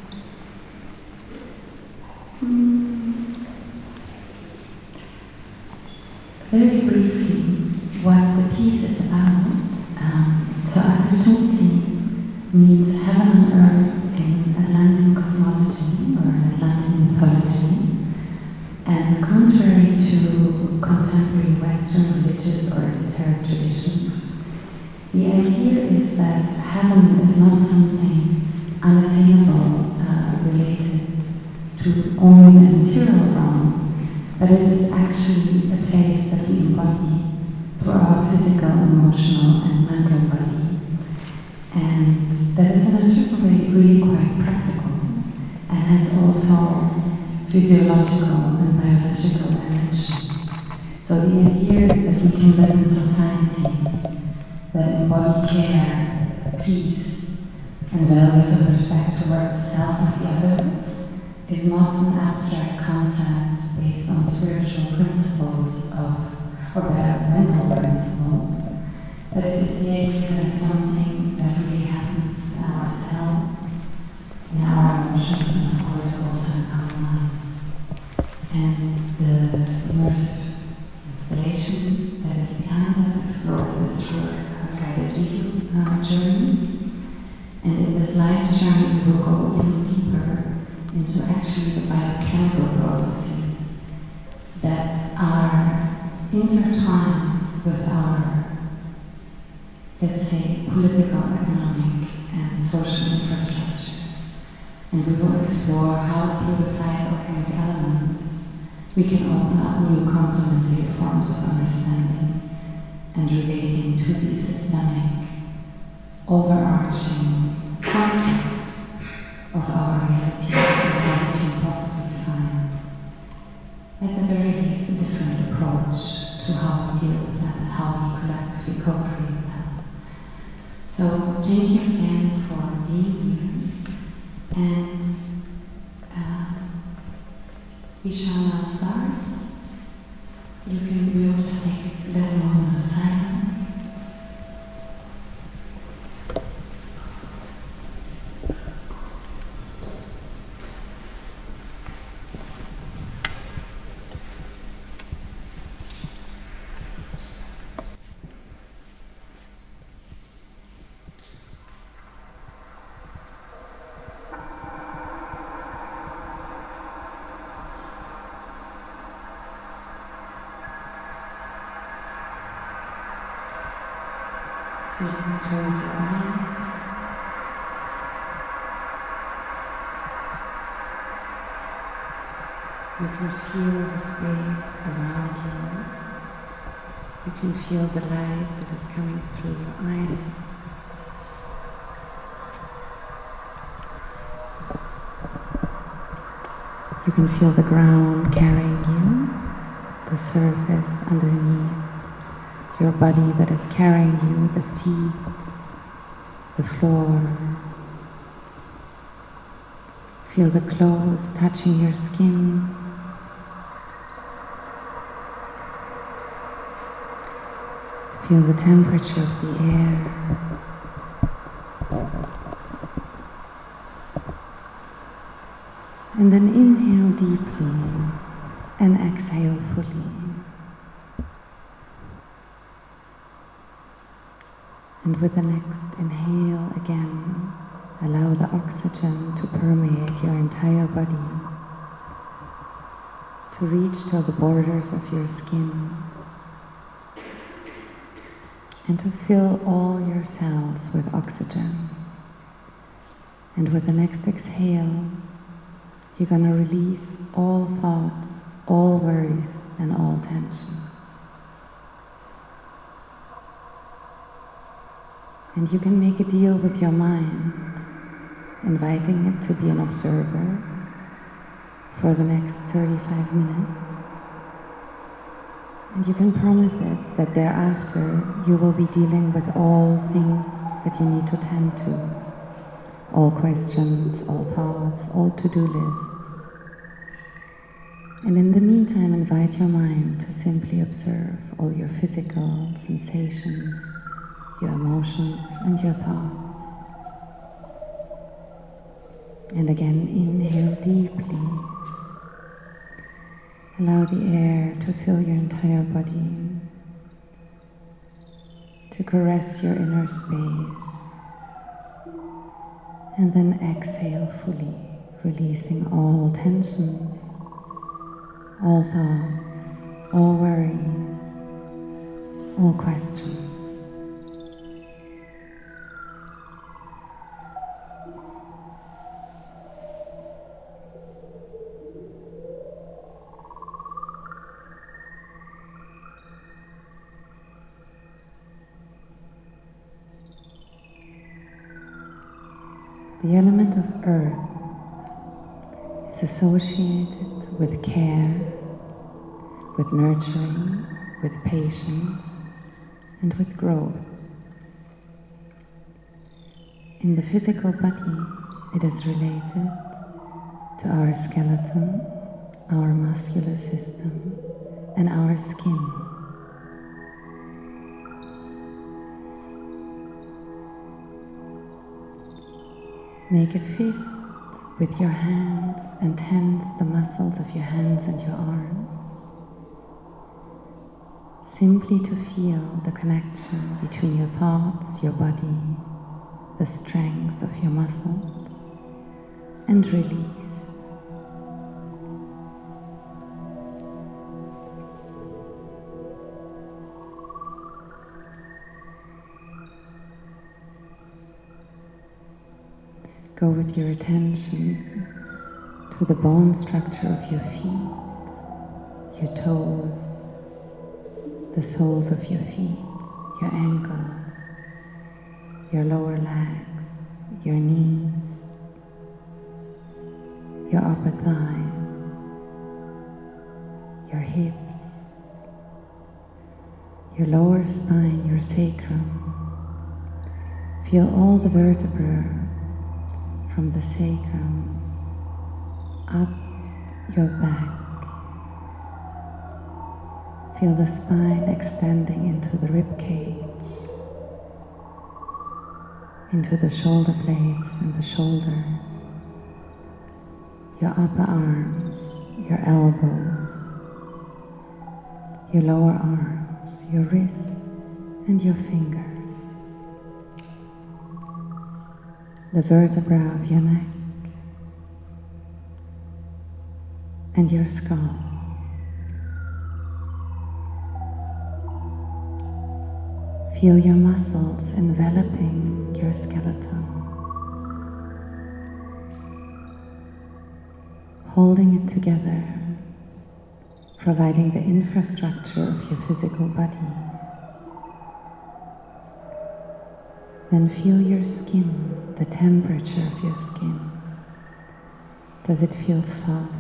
Very briefly, what the piece is about. So Act 20 means heaven and earth in Atlantean cosmology or Atlantean mythology. And contrary to contemporary Western religious or esoteric traditions, the idea is that heaven is not something unattainable, related to only the material realm, but it is is actually a place that we embody for our physical, emotional, and mental body. And that is in a certain way really quite practical and has also physiological and biological dimensions. So the idea that we can live in societies that embody care, peace, and values of respect towards the self and the other is not an abstract concept based on spiritual principles or better, mental principles, but it is the idea that something that really happens in ourselves, in our emotions, and of course also in our mind. And the immersive installation that is behind us explores this through a guided video journey. And in this live journey, we will go even deeper into actually the biochemical processes that are intertwined with our, let's say, political, economic, and social infrastructures. And we will explore how through the 5 alchemic elements we can open up new complementary forms of understanding and relating to these systemic, overarching constructs of our reality and how we can possibly find, at the very least, a different approach to how we deal with them and how we collectively co-create them. So thank you again for being here, and we shall now start. We will just take a little moment of silence. So you can close your eyes. You can feel the space around you. You can feel the light that is coming through your eyelids. You can feel the ground carrying you, the surface underneath, your body that is carrying you, the sea, the floor. Feel the clothes touching your skin. Feel the temperature of the air. And then inhale deeply and exhale fully. And with the next inhale again, allow the oxygen to permeate your entire body, to reach till the borders of your skin, and to fill all your cells with oxygen. And with the next exhale, you're going to release all thoughts, all worries, and all tension. And you can make a deal with your mind, inviting it to be an observer for the next 35 minutes. And you can promise it that thereafter you will be dealing with all things that you need to tend to, all questions, all thoughts, all to-do lists. And in the meantime, invite your mind to simply observe all your physical sensations, your emotions, and your thoughts. And again, inhale deeply. Allow the air to fill your entire body, to caress your inner space. And then exhale fully, releasing all tensions, all thoughts, all worries, all questions. The element of earth is associated with care, with nurturing, with patience, and with growth. In the physical body, it is related to our skeleton, our muscular system, and our skin. Make a fist with your hands and tense the muscles of your hands and your arms, simply to feel the connection between your thoughts, your body, the strength of your muscles, and release. Go with your attention to the bone structure of your feet, your toes, the soles of your feet, your ankles, your lower legs, your knees, your upper thighs, your hips, your lower spine, your sacrum. Feel all the vertebrae from the sacrum up your back. Feel the spine extending into the rib cage, into the shoulder blades and the shoulders, your upper arms, your elbows, your lower arms, your wrists and your fingers, the vertebra of your neck and your skull. Feel your muscles enveloping your skeleton, holding it together, providing the infrastructure of your physical body. Then feel your skin, the temperature of your skin. Does it feel soft,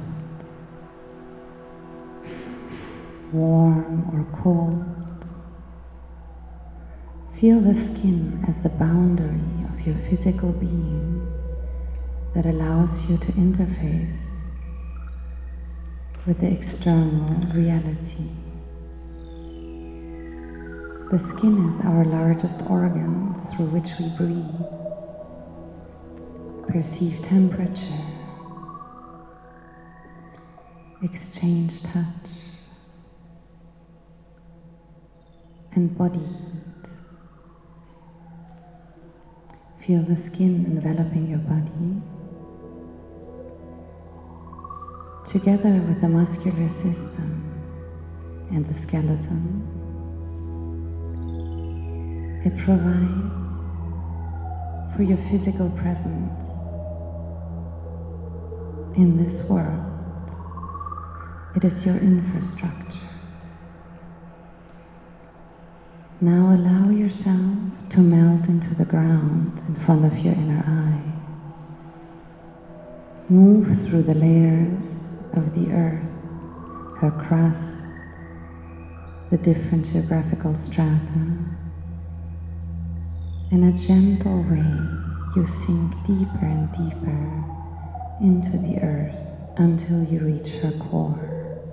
warm or cold? Feel the skin as the boundary of your physical being that allows you to interface with the external reality. The skin is our largest organ through which we breathe, perceive temperature, exchange touch, and body heat. Feel the skin enveloping your body, together with the muscular system and the skeleton. It provides for your physical presence in this world. It is your infrastructure. Now allow yourself to melt into the ground in front of your inner eye. Move through the layers of the earth, her crust, the different geographical strata. In a gentle way, you sink deeper and deeper into the earth until you reach her core.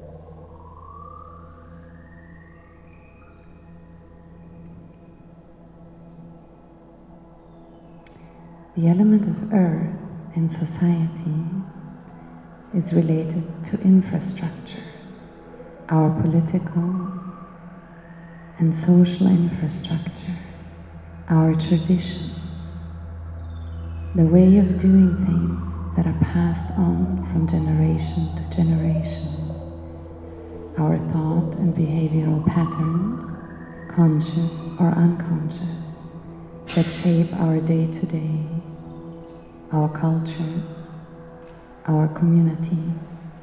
The element of earth in society is related to infrastructures, our political and social infrastructure, our traditions, the way of doing things that are passed on from generation to generation, our thought and behavioral patterns, conscious or unconscious, that shape our day-to-day, our cultures, our communities,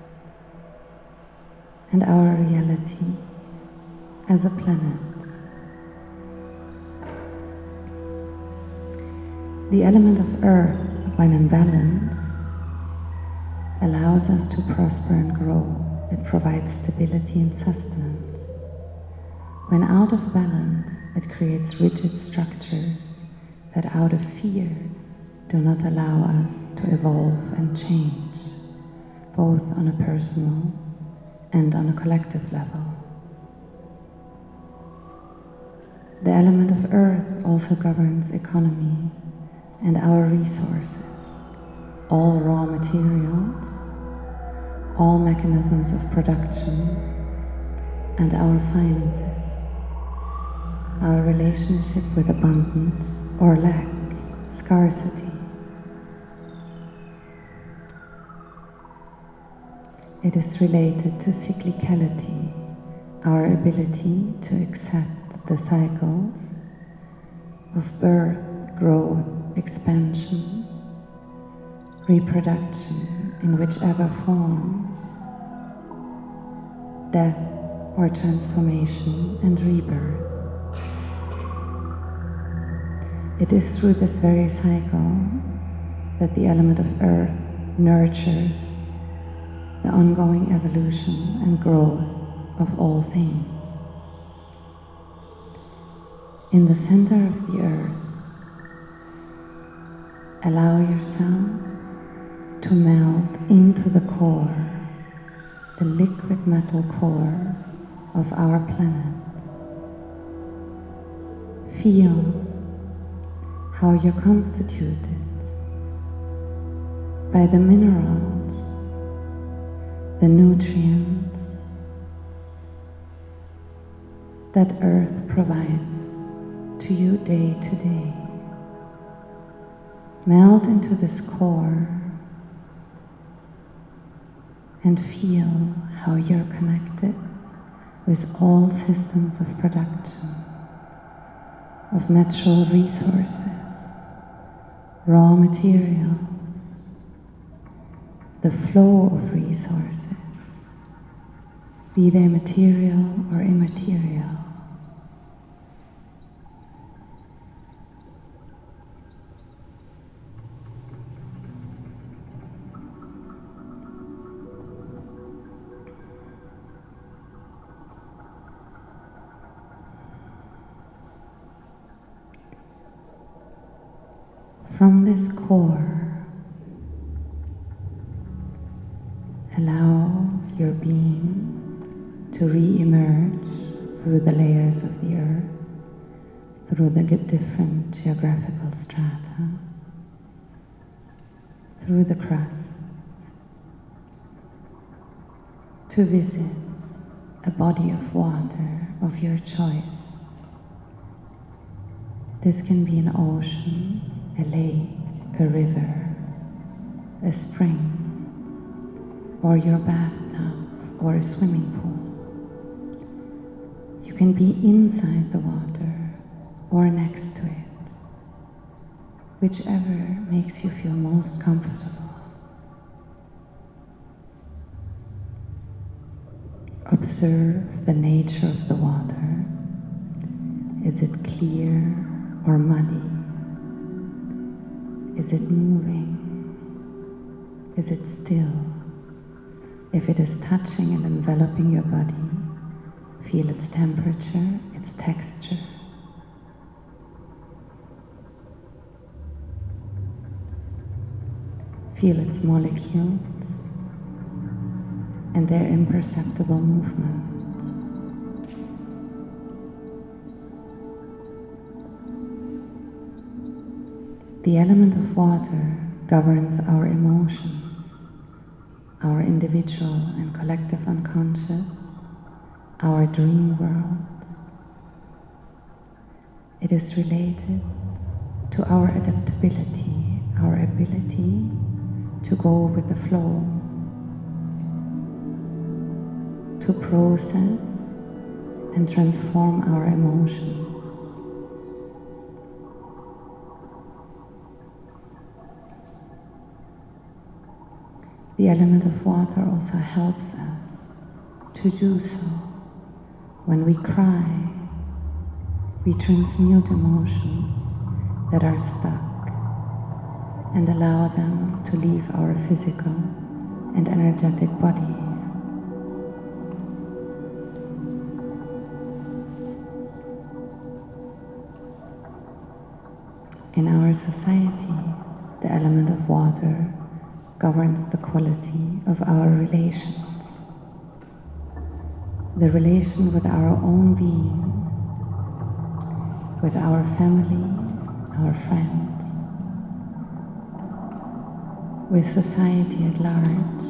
and our reality as a planet. The element of earth when in balance, allows us to prosper and grow. It provides stability and sustenance. When out of balance, it creates rigid structures that out of fear do not allow us to evolve and change, both on a personal and on a collective level. The element of earth also governs economy and our resources, all raw materials, all mechanisms of production, and our finances, our relationship with abundance or lack, scarcity. It is related to cyclicality, our ability to accept the cycles of birth, growth, expansion, reproduction in whichever form, death or transformation and rebirth. It is through this very cycle that the element of earth nurtures the ongoing evolution and growth of all things. In the center of the earth, allow yourself to melt into the core, the liquid metal core of our planet. Feel how you're constituted by the minerals, the nutrients that earth provides to you day to day. Melt into this core and feel how you're connected with all systems of production, of natural resources, raw materials, the flow of resources, be they material or immaterial. From this core, allow your being to re-emerge through the layers of the earth, through the different geographical strata, through the crust, to visit a body of water of your choice. This can be an ocean, a lake, a river, a spring, or your bathtub or a swimming pool. You can be inside the water or next to it, whichever makes you feel most comfortable. Observe the nature of the water. Is it clear or muddy? Is it moving? Is it still? If it is touching and enveloping your body, feel its temperature, its texture. Feel its molecules and their imperceptible movement. The element of water governs our emotions, our individual and collective unconscious, our dream worlds. It is related to our adaptability, our ability to go with the flow, to process and transform our emotions. The element of water also helps us to do so. When we cry, we transmute emotions that are stuck and allow them to leave our physical and energetic body. In our society, the element of water governs the quality of our relations. The relation with our own being, with our family, our friends, with society at large,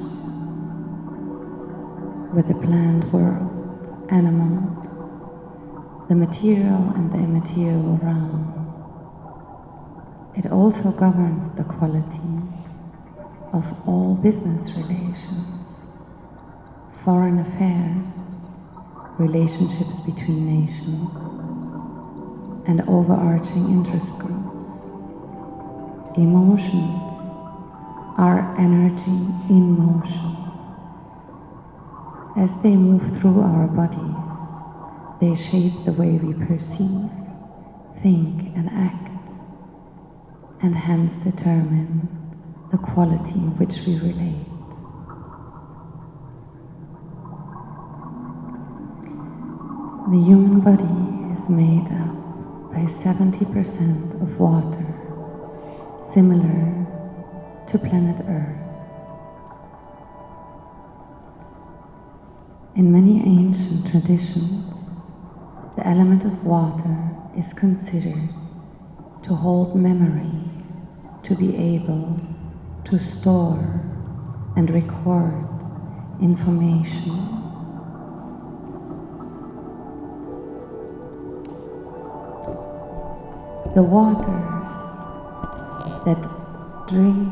with the plant world, animals, the material and the immaterial realm. It also governs the quality of all business relations, foreign affairs, relationships between nations, and overarching interest groups. Emotions are energy in motion. As they move through our bodies, they shape the way we perceive, think, and act, and hence determine the quality in which we relate. The human body is made up by 70% of water, similar to planet Earth. In many ancient traditions, the element of water is considered to hold memory, to be able to store and record information. The waters that drink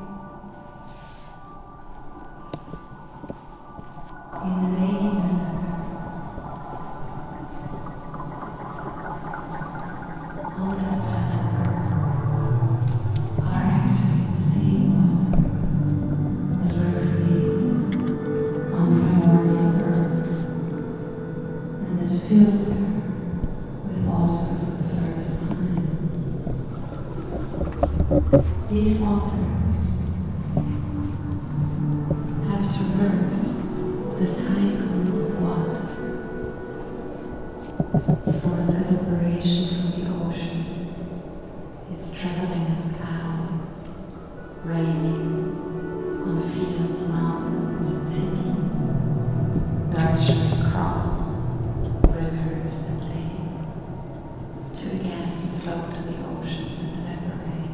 in a daily manner on this planet are actually the same waters that were created on primordial Earth and that filled her with water for the first time. These waters have traversed the cycle of water from its evaporation from the oceans. It's traveling as clouds, raining on fields, mountains, and cities, nurturing crops, rivers, and lakes, to again flow to the oceans and evaporate.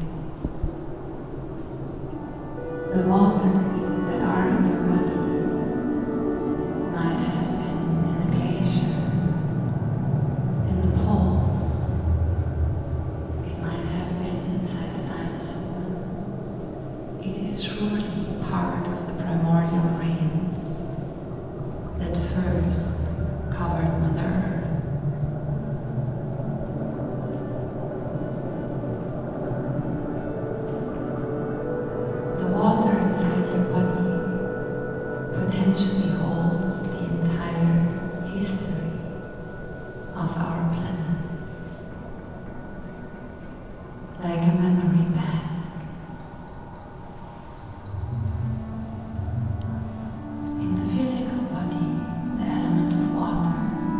The waters that are in your body might have been in a glacier, in the poles. It might have been inside the dinosaur. It is surely part of the primordial rains that first covered Mother Earth. The water inside your body potentially holds the entire history of our planet, like a memory bank. In the physical body, the element of water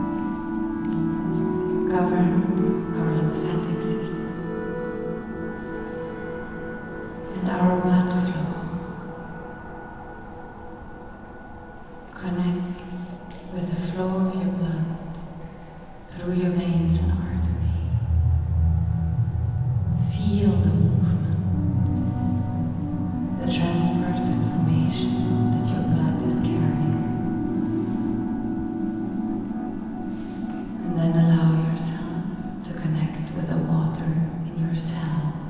governs our lymphatic system and our blood flow. Connect with the flow of your blood through your veins and arteries. Feel the movement, the transport of information that your blood is carrying. And then allow yourself to connect with the water in your cells.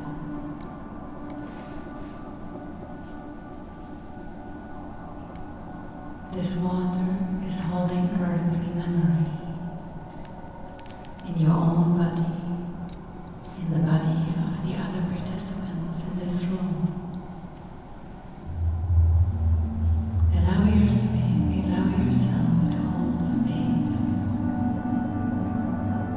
This water is holding earthly memory in your own body, in the body of the other participants in this room. Allow yourself to hold space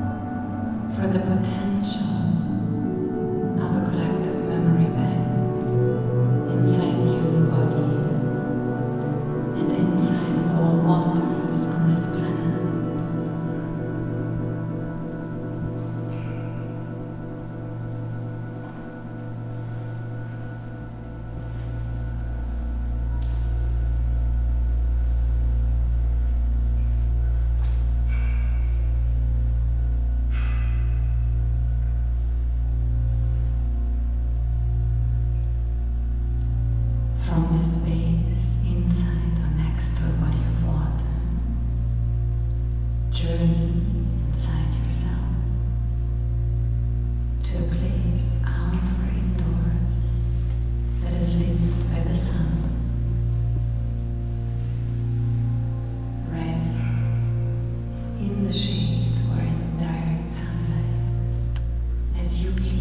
for the potential of a collective memory bank journey inside yourself to a place out or indoors that is lit by the sun. Rest in the shade or in direct sunlight as you please.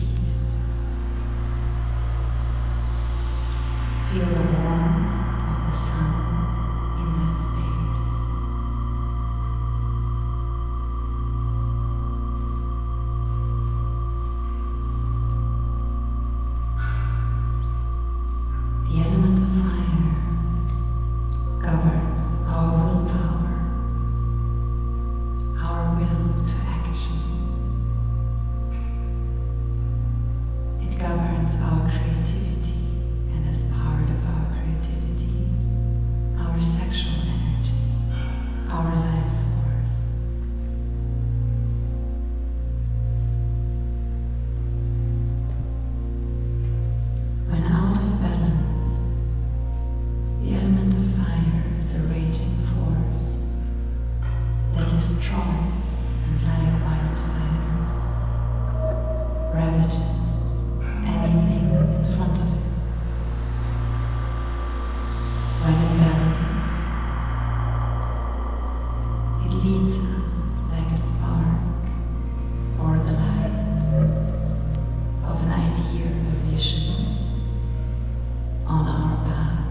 Feel the warmth of the sun in that space. The element of fire governs our willpower, our will to action. It governs our creativity, and as part of our creativity, our sexual energy, our life force. When out of balance, the element of fire is a raging force that destroys and like wildfire ravages anything in front of it. When in balance, it leads us like a spark or the light of an idea or vision on our path.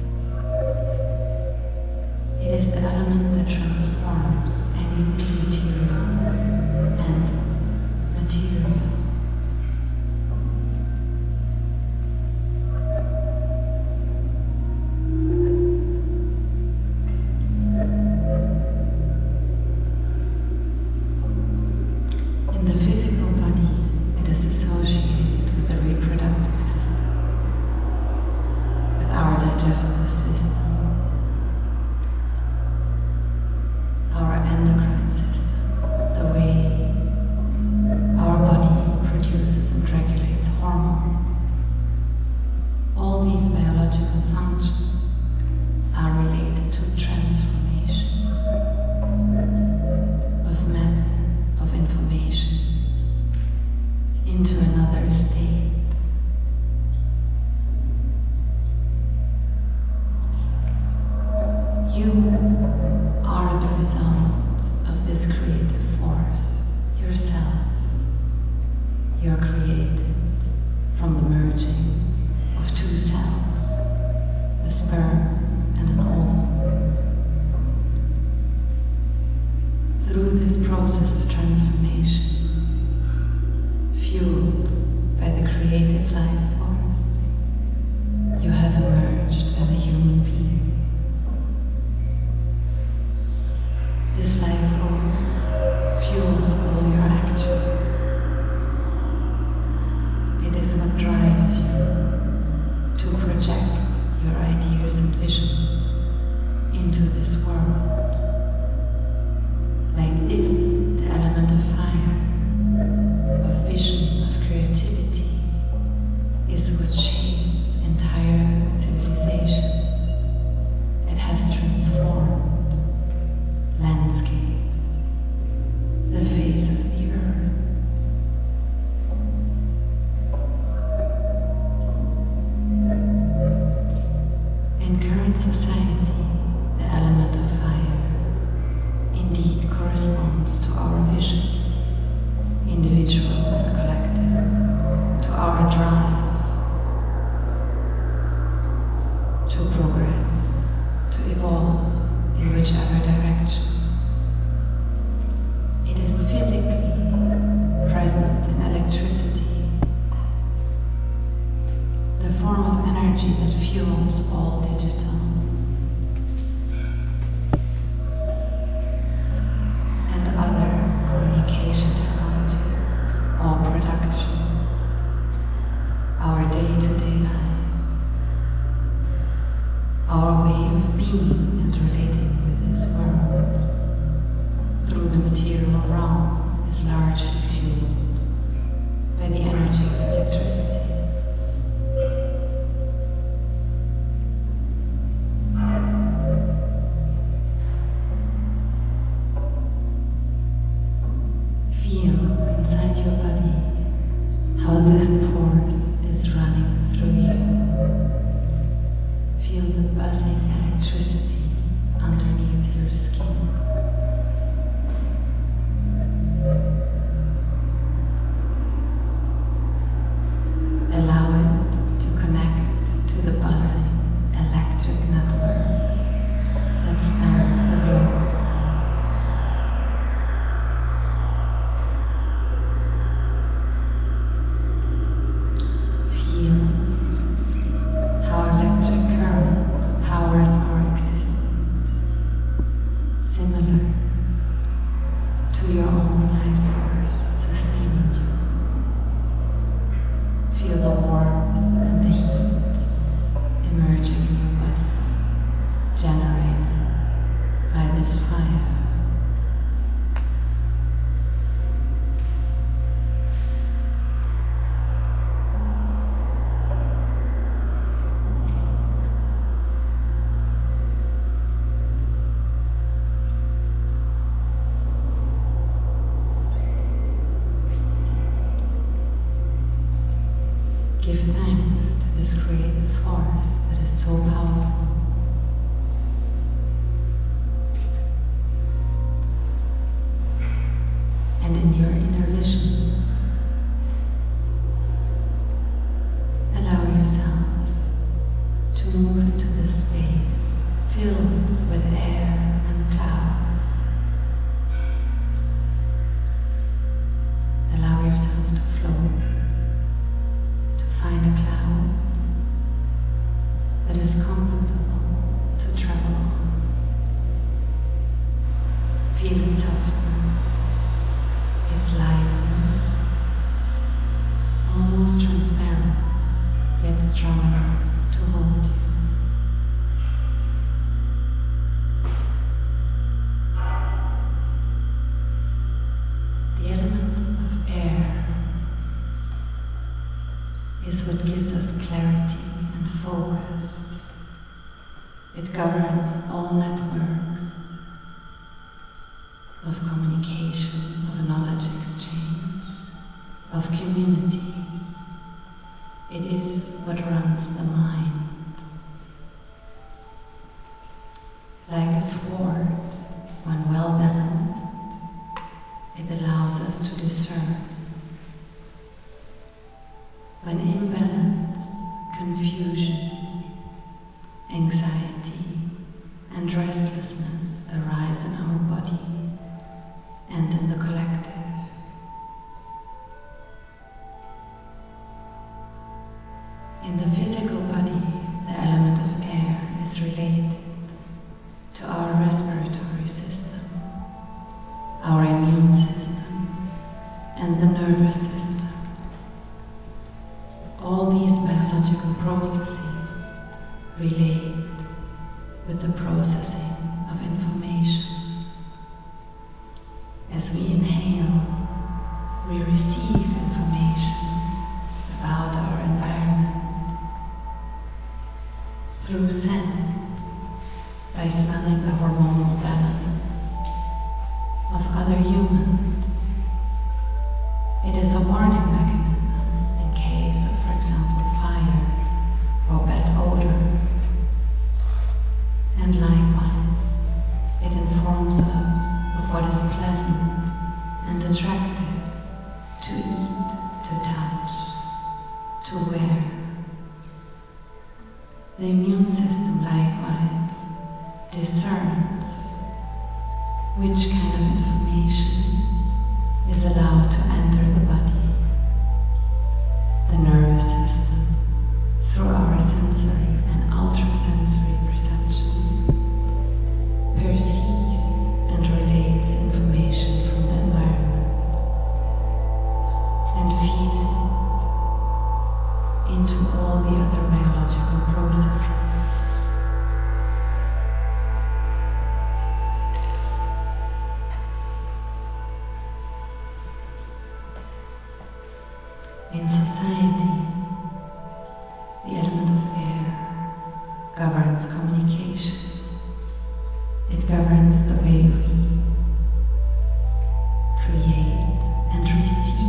It is the element that transforms anything material and material. In the physical body, it is associated with the reproductive system, with our digestive system, our endocrine system, the way our body produces and regulates hormones. All these biological functions are related to transformation of matter, of information, into another state. You are the result of this creative force yourself. You're created from the merging of two cells, a sperm and an ovum. Through this process of transformation, fueled by the creative life force, you have emerged as a human being. This life force fuels all your actions. It is what drives you to project your ideas and visions into this world. Like this, the element of fire, of vision, of creativity, is what shapes entire civilizations. It has transformed landscapes, the face of the earth. In current society, the element of fire indeed corresponds to our visions, individual and collective, to our drive to progress, to evolve in whichever direction. It is physically present in electricity, the form of energy that fuels all digital. And other communication technologies, all production, our day-to-day life, our way of being and relating with this world through the material realm is largely fueled by the energy of electricity. inside your body, how this force is running through you. Feel the buzzing electricity underneath your skin. Allow it to connect to the buzzing electric network that spans the globe. Feel how electric current powers our existence, similar to your own life force sustaining you. Feel the warmth and the heat emerging in your body, generated by this fire. Give thanks to this creative force that is so powerful. And in your inner vision, allow yourself to move into the space filled with air and clouds. Allow yourself to float. Find a cloud that is comfortable to travel on. Feel its softness, its lightness, almost transparent, yet strong enough to hold you. The element of air is what gives us clarity and focus. It governs all networks of communication, of knowledge exchange, of communities. It is what runs the mind. Like a sword, when well balanced, it allows us to discern. When imbalance, confusion, anxiety, and restlessness arise in our body and in the collective. In the physical body, the element of air is related to our respiratory system, our immune system, and the nervous system. All these biological processes relate with the processing of information. As we inhale, we receive information about our environment through scent, by smelling the hormonal balance of other humans. It is a warning mechanism in case of, for example, fire or bad odor. And likewise, it informs us of what is pleasant and attractive to eat, to touch, to wear. The immune system likewise discerns which kind of information is allowed to enter the body. The nervous system, through our sensory and ultrasensory perception, perceives and relates information from the environment and feeds it into all the other biological processes. In society, the element of air governs communication. It governs the way we create and receive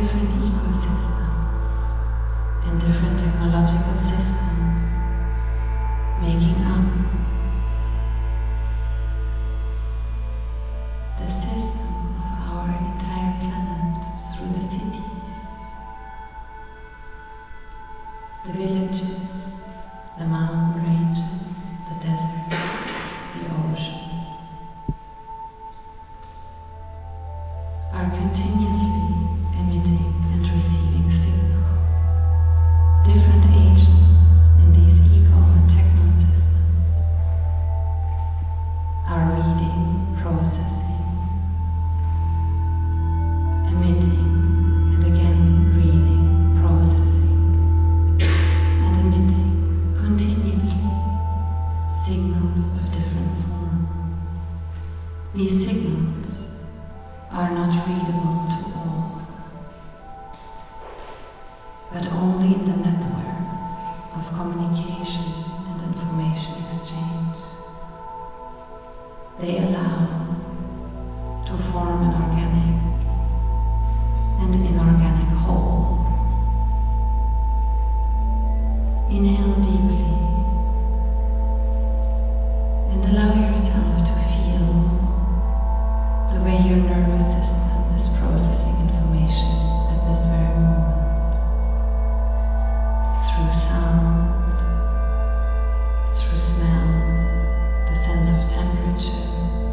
different ecosystems and different technological systems making up the system of our entire planet through the cities, the villages, the mountain ranges, the deserts, the oceans, are continuously emitting and receiving signal. Different agents in these eco and techno systems are reading, processing, emitting, and again reading, processing, and emitting continuously signals of different form. These signals are not readable to all, but only in the network of communication and information exchange. They allow to form an organic and inorganic whole. Inhale deeply and allow yourself to feel the way your nervous system is processing information at this very moment. Through sound, through smell, the sense of temperature,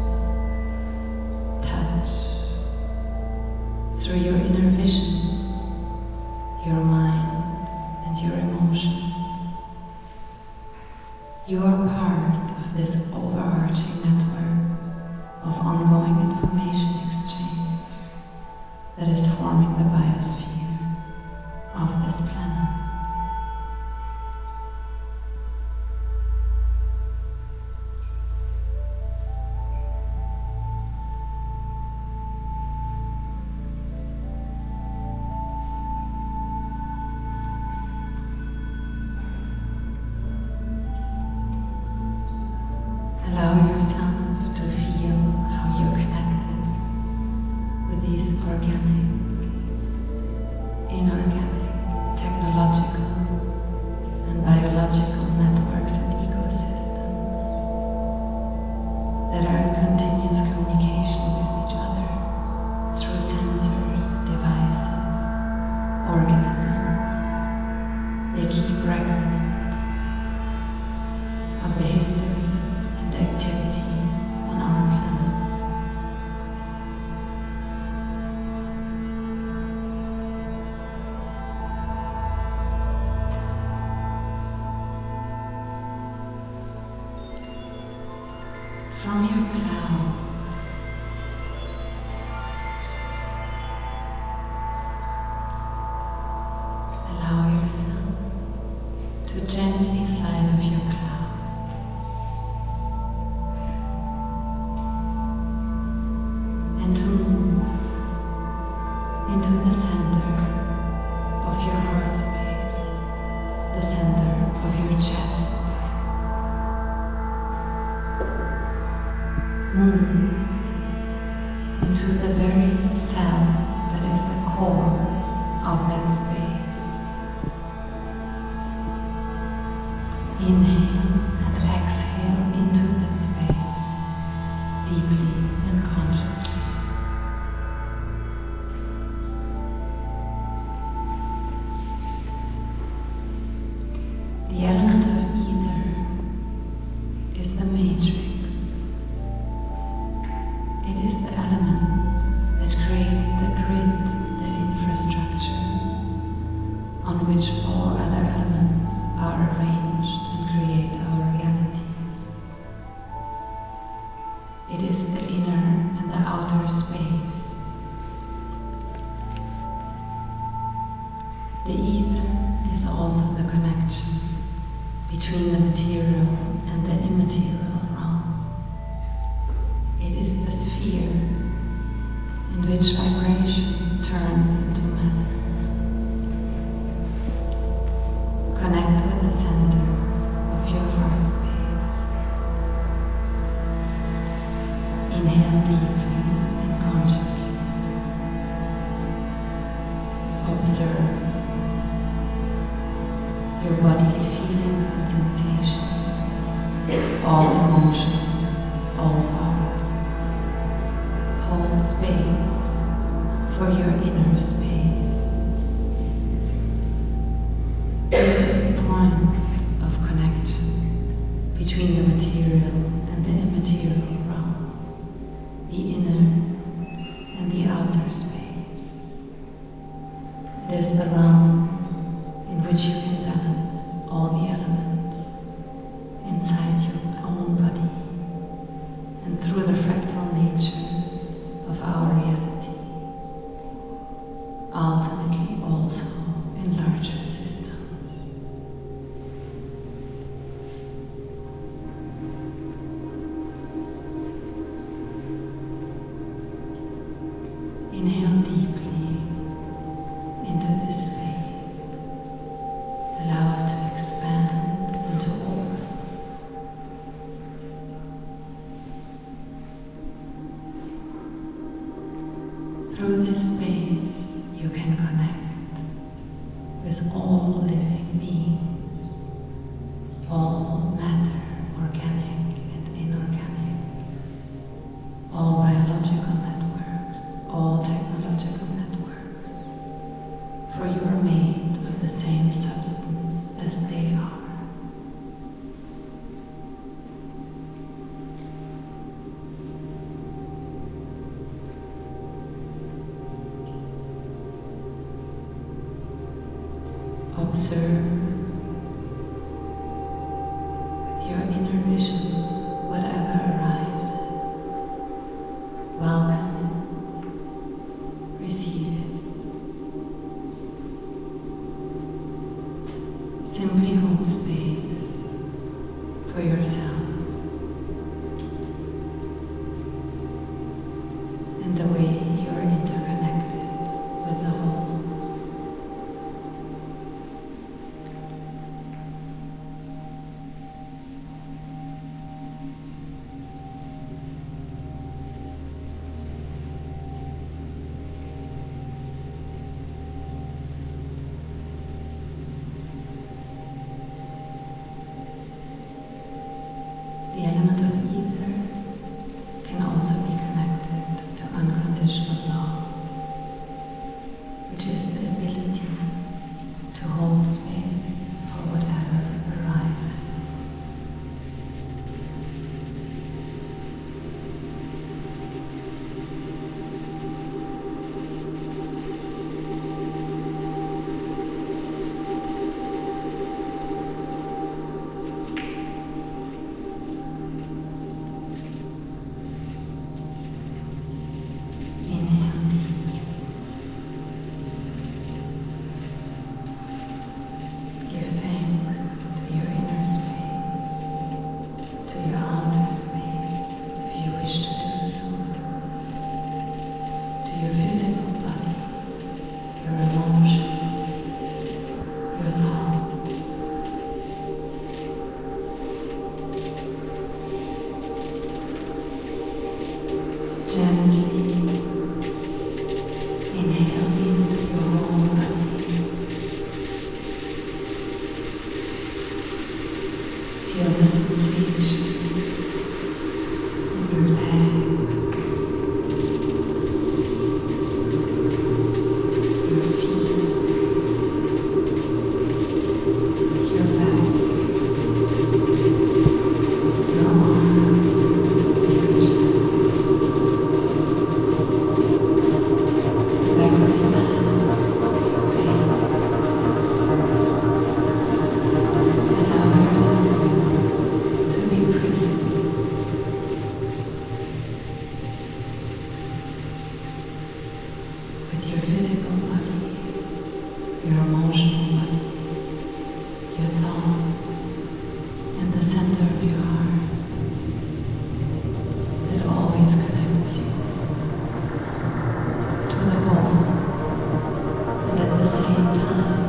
touch, through your inner vision, your mind, and your emotions. You are part of this overarching network of ongoing information exchange that is forming the biosphere of this planet. Allow yourself to feel how you're connected with these organic, inorganic, technological, and biological networks and ecosystems that are in continuous communication with each other through sensors, devices, organisms. They keep record of the history and the activities on our planet. From your cloud, allow yourself to gently slide off your cloud and to move into the center of your heart space, the center of your chest. Move into the very cell that is the core of that space. Inhale and exhale into that space, deeply and consciously. The element of ether is the matrix. It is the element that creates the grid, the infrastructure, on which all other elements are arranged and create our realities. It is the inner and the outer space. The ether is also the connection between the material and the immaterial realm. It is the sphere in which vibration turns into matter. Connect with the center of your heart space. Inhale deeply and consciously. Observe your bodily feelings and sensations, all emotions, all thoughts. Hold space for your inner space. This is the point of connection between the material and the immaterial realm, the inner and the outer space. It is the realm in which you can balance all the elements inside your own body and through the fractal nature of our reality, ultimately also in larger systems. Inhale deeply into this space. Allow it to expand and to open. Through this space, you can connect with all living beings, all matter, organic and inorganic, all biological networks, all technological networks, for you are made of the same substance as they are. Observe with your inner vision whatever arises. Welcome it, receive it. Simply hold space for yourself and the way you are interconnected with the whole. The element of ether can also be connected to unconditional love, which is the ability to hold space for whatever arises. Inhale deeply. Give thanks to your inner space, to your outer space, if you wish to do so, to your physical body, your emotions, your thoughts. Gently inhale into your whole body. Feel the sensation in your legs, your feet, your back, your arms, your chest. The back of your head, your face. Allow yourself to be present. With your physical body, your emotional body, your thoughts, and the center of your heart that always connects you to the ball, and at the same time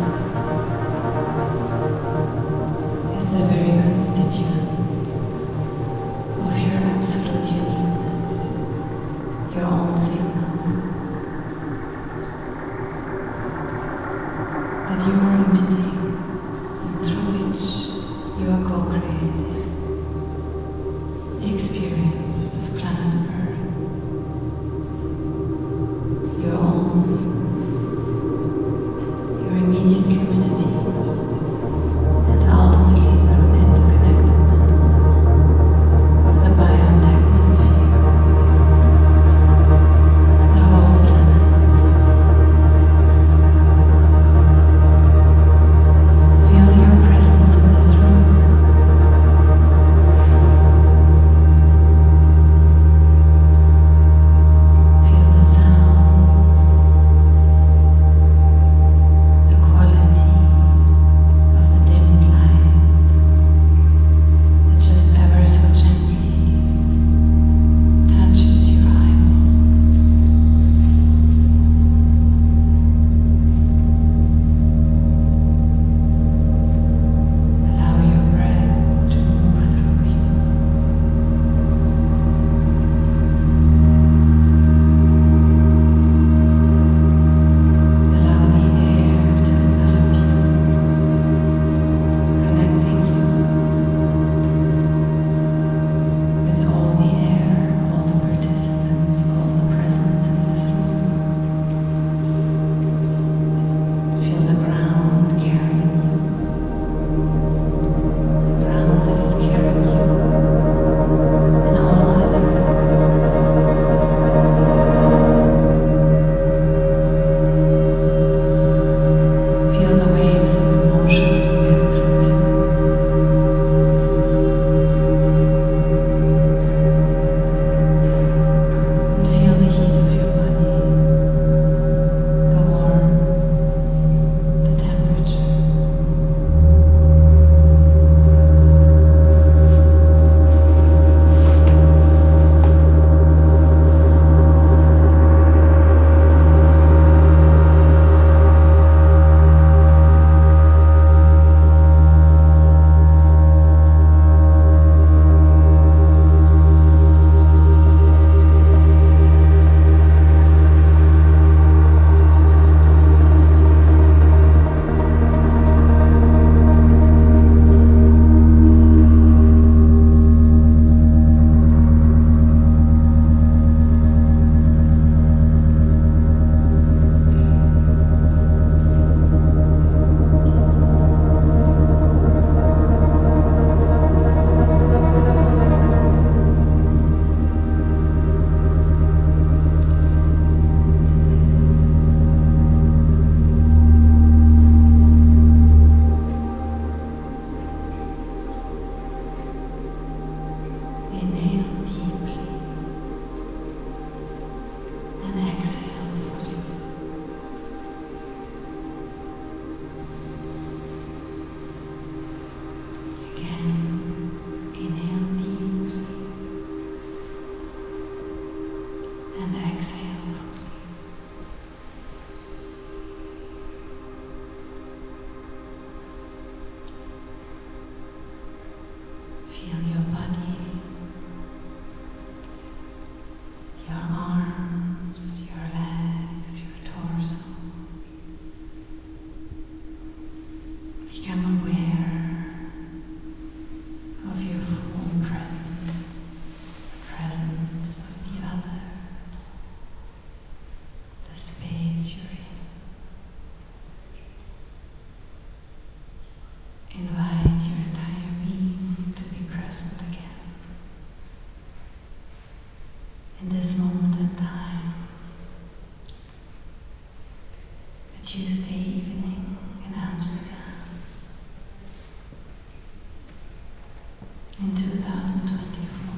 is the very constituent of your absolute uniqueness, your own signal. that you are emitting and through which you are co-creating the experience of planet Earth, your own, your immediate communities, and ultimately through the interconnectedness of the biome atmosphere, the whole planet. Feel your presence in this room. Feel the sounds, the quality of the dimmed light that just ever so gently touches your eyeballs. Allow your breath to move through you. Allow the air to envelop you, connecting you with all the air, all the participants, all the presence in this room. Feel the ground carrying you, the ground that is carrying you and all others. Feel the waves of emotions moving through you. And feel the heat of your body, the warmth, the temperature. Inhale deeply and exhale fully. Again, inhale deeply and exhale fully. Feel your body, your arms, your legs, your torso. Become aware of your full presence, the presence of the other, the space you're in. Invite your entire being to be present again. In this moment in time, a Tuesday evening in Amsterdam, in 2024.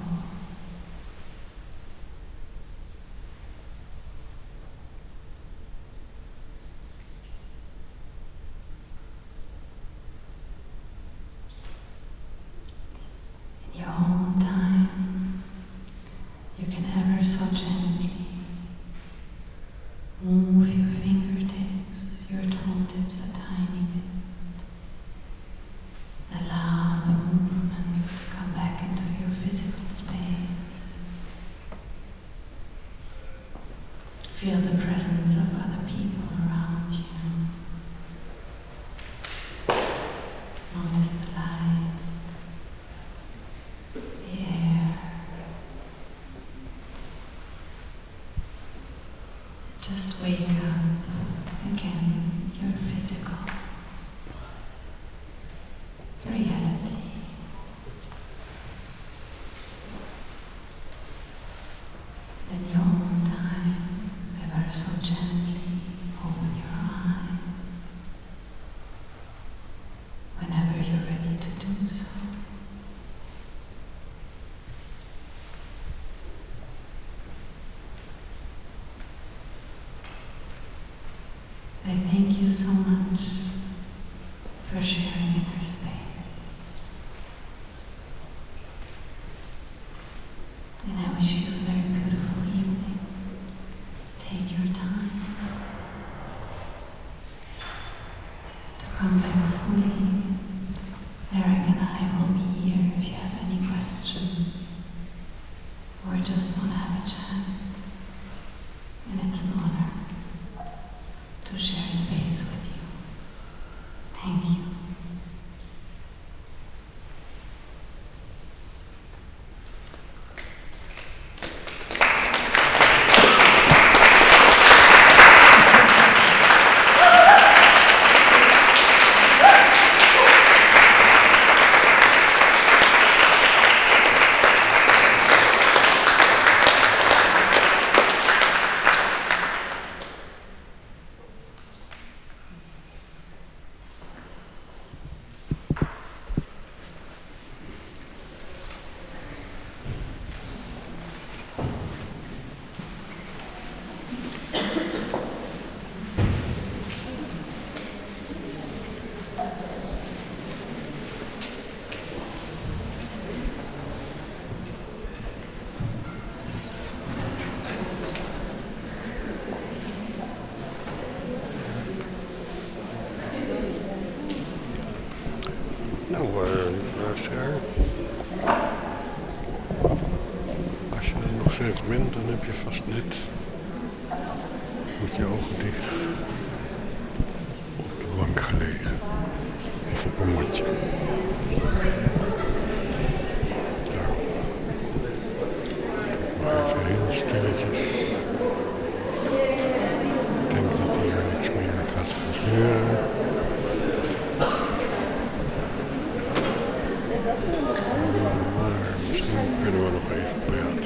In your own time, you can ever so gently move your fingertips, your toe tips a tiny bit. Allow the movement to come back into your physical space. Feel the presence of other people around you. Just wake up again, your physical reality. In your own time, ever so gently open your eye whenever you're ready to do so. I thank you so much for sharing inner space. And I wish you a very beautiful evening. Take your time to come back fully. Eric and I will be here if you have any questions or just want to have a chat. And it's an honor to share space with you. Thank you. Nou, luisteraar. Als je er nog steeds bent, dan heb je vast net met je ogen dicht op de bank gelegen. Of op een matje. Daarom. Nog even heel stilletjes. Ik denk dat hier niks meer gaat gebeuren. Maar misschien kunnen we nog even praten.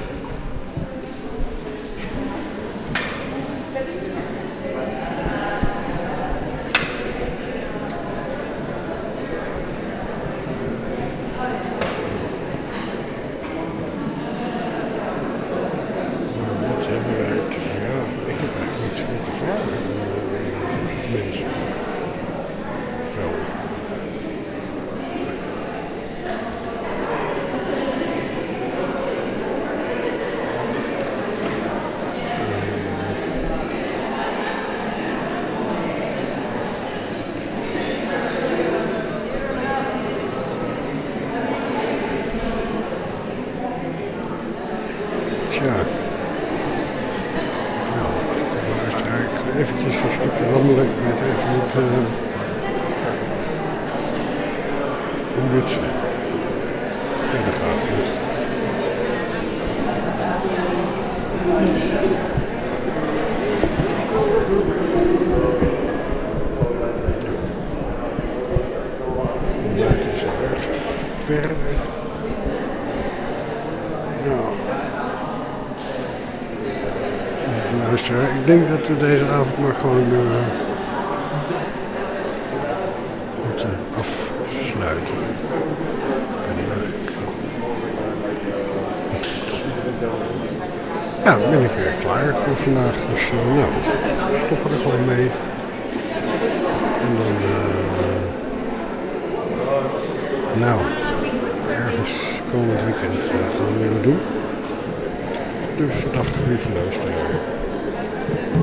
Maar wat hebben wij te vragen? Ik heb eigenlijk niets meer te vragen van mensen. Zo. Tja, nou, luisteraar, ik ga eventjes een stukje wandelen. Ik weet even niet hoe dit verder gaat. Ja, het is erg ver. Nou. Luisteraar, ik denk dat we deze avond maar gewoon moeten afsluiten. Ja, dan ben ik weer klaar voor vandaag. Dus nou, we stoppen er gewoon mee. En dan, nou, ergens komend weekend gaan we weer wat doen. Dus dag lieve luisteraar.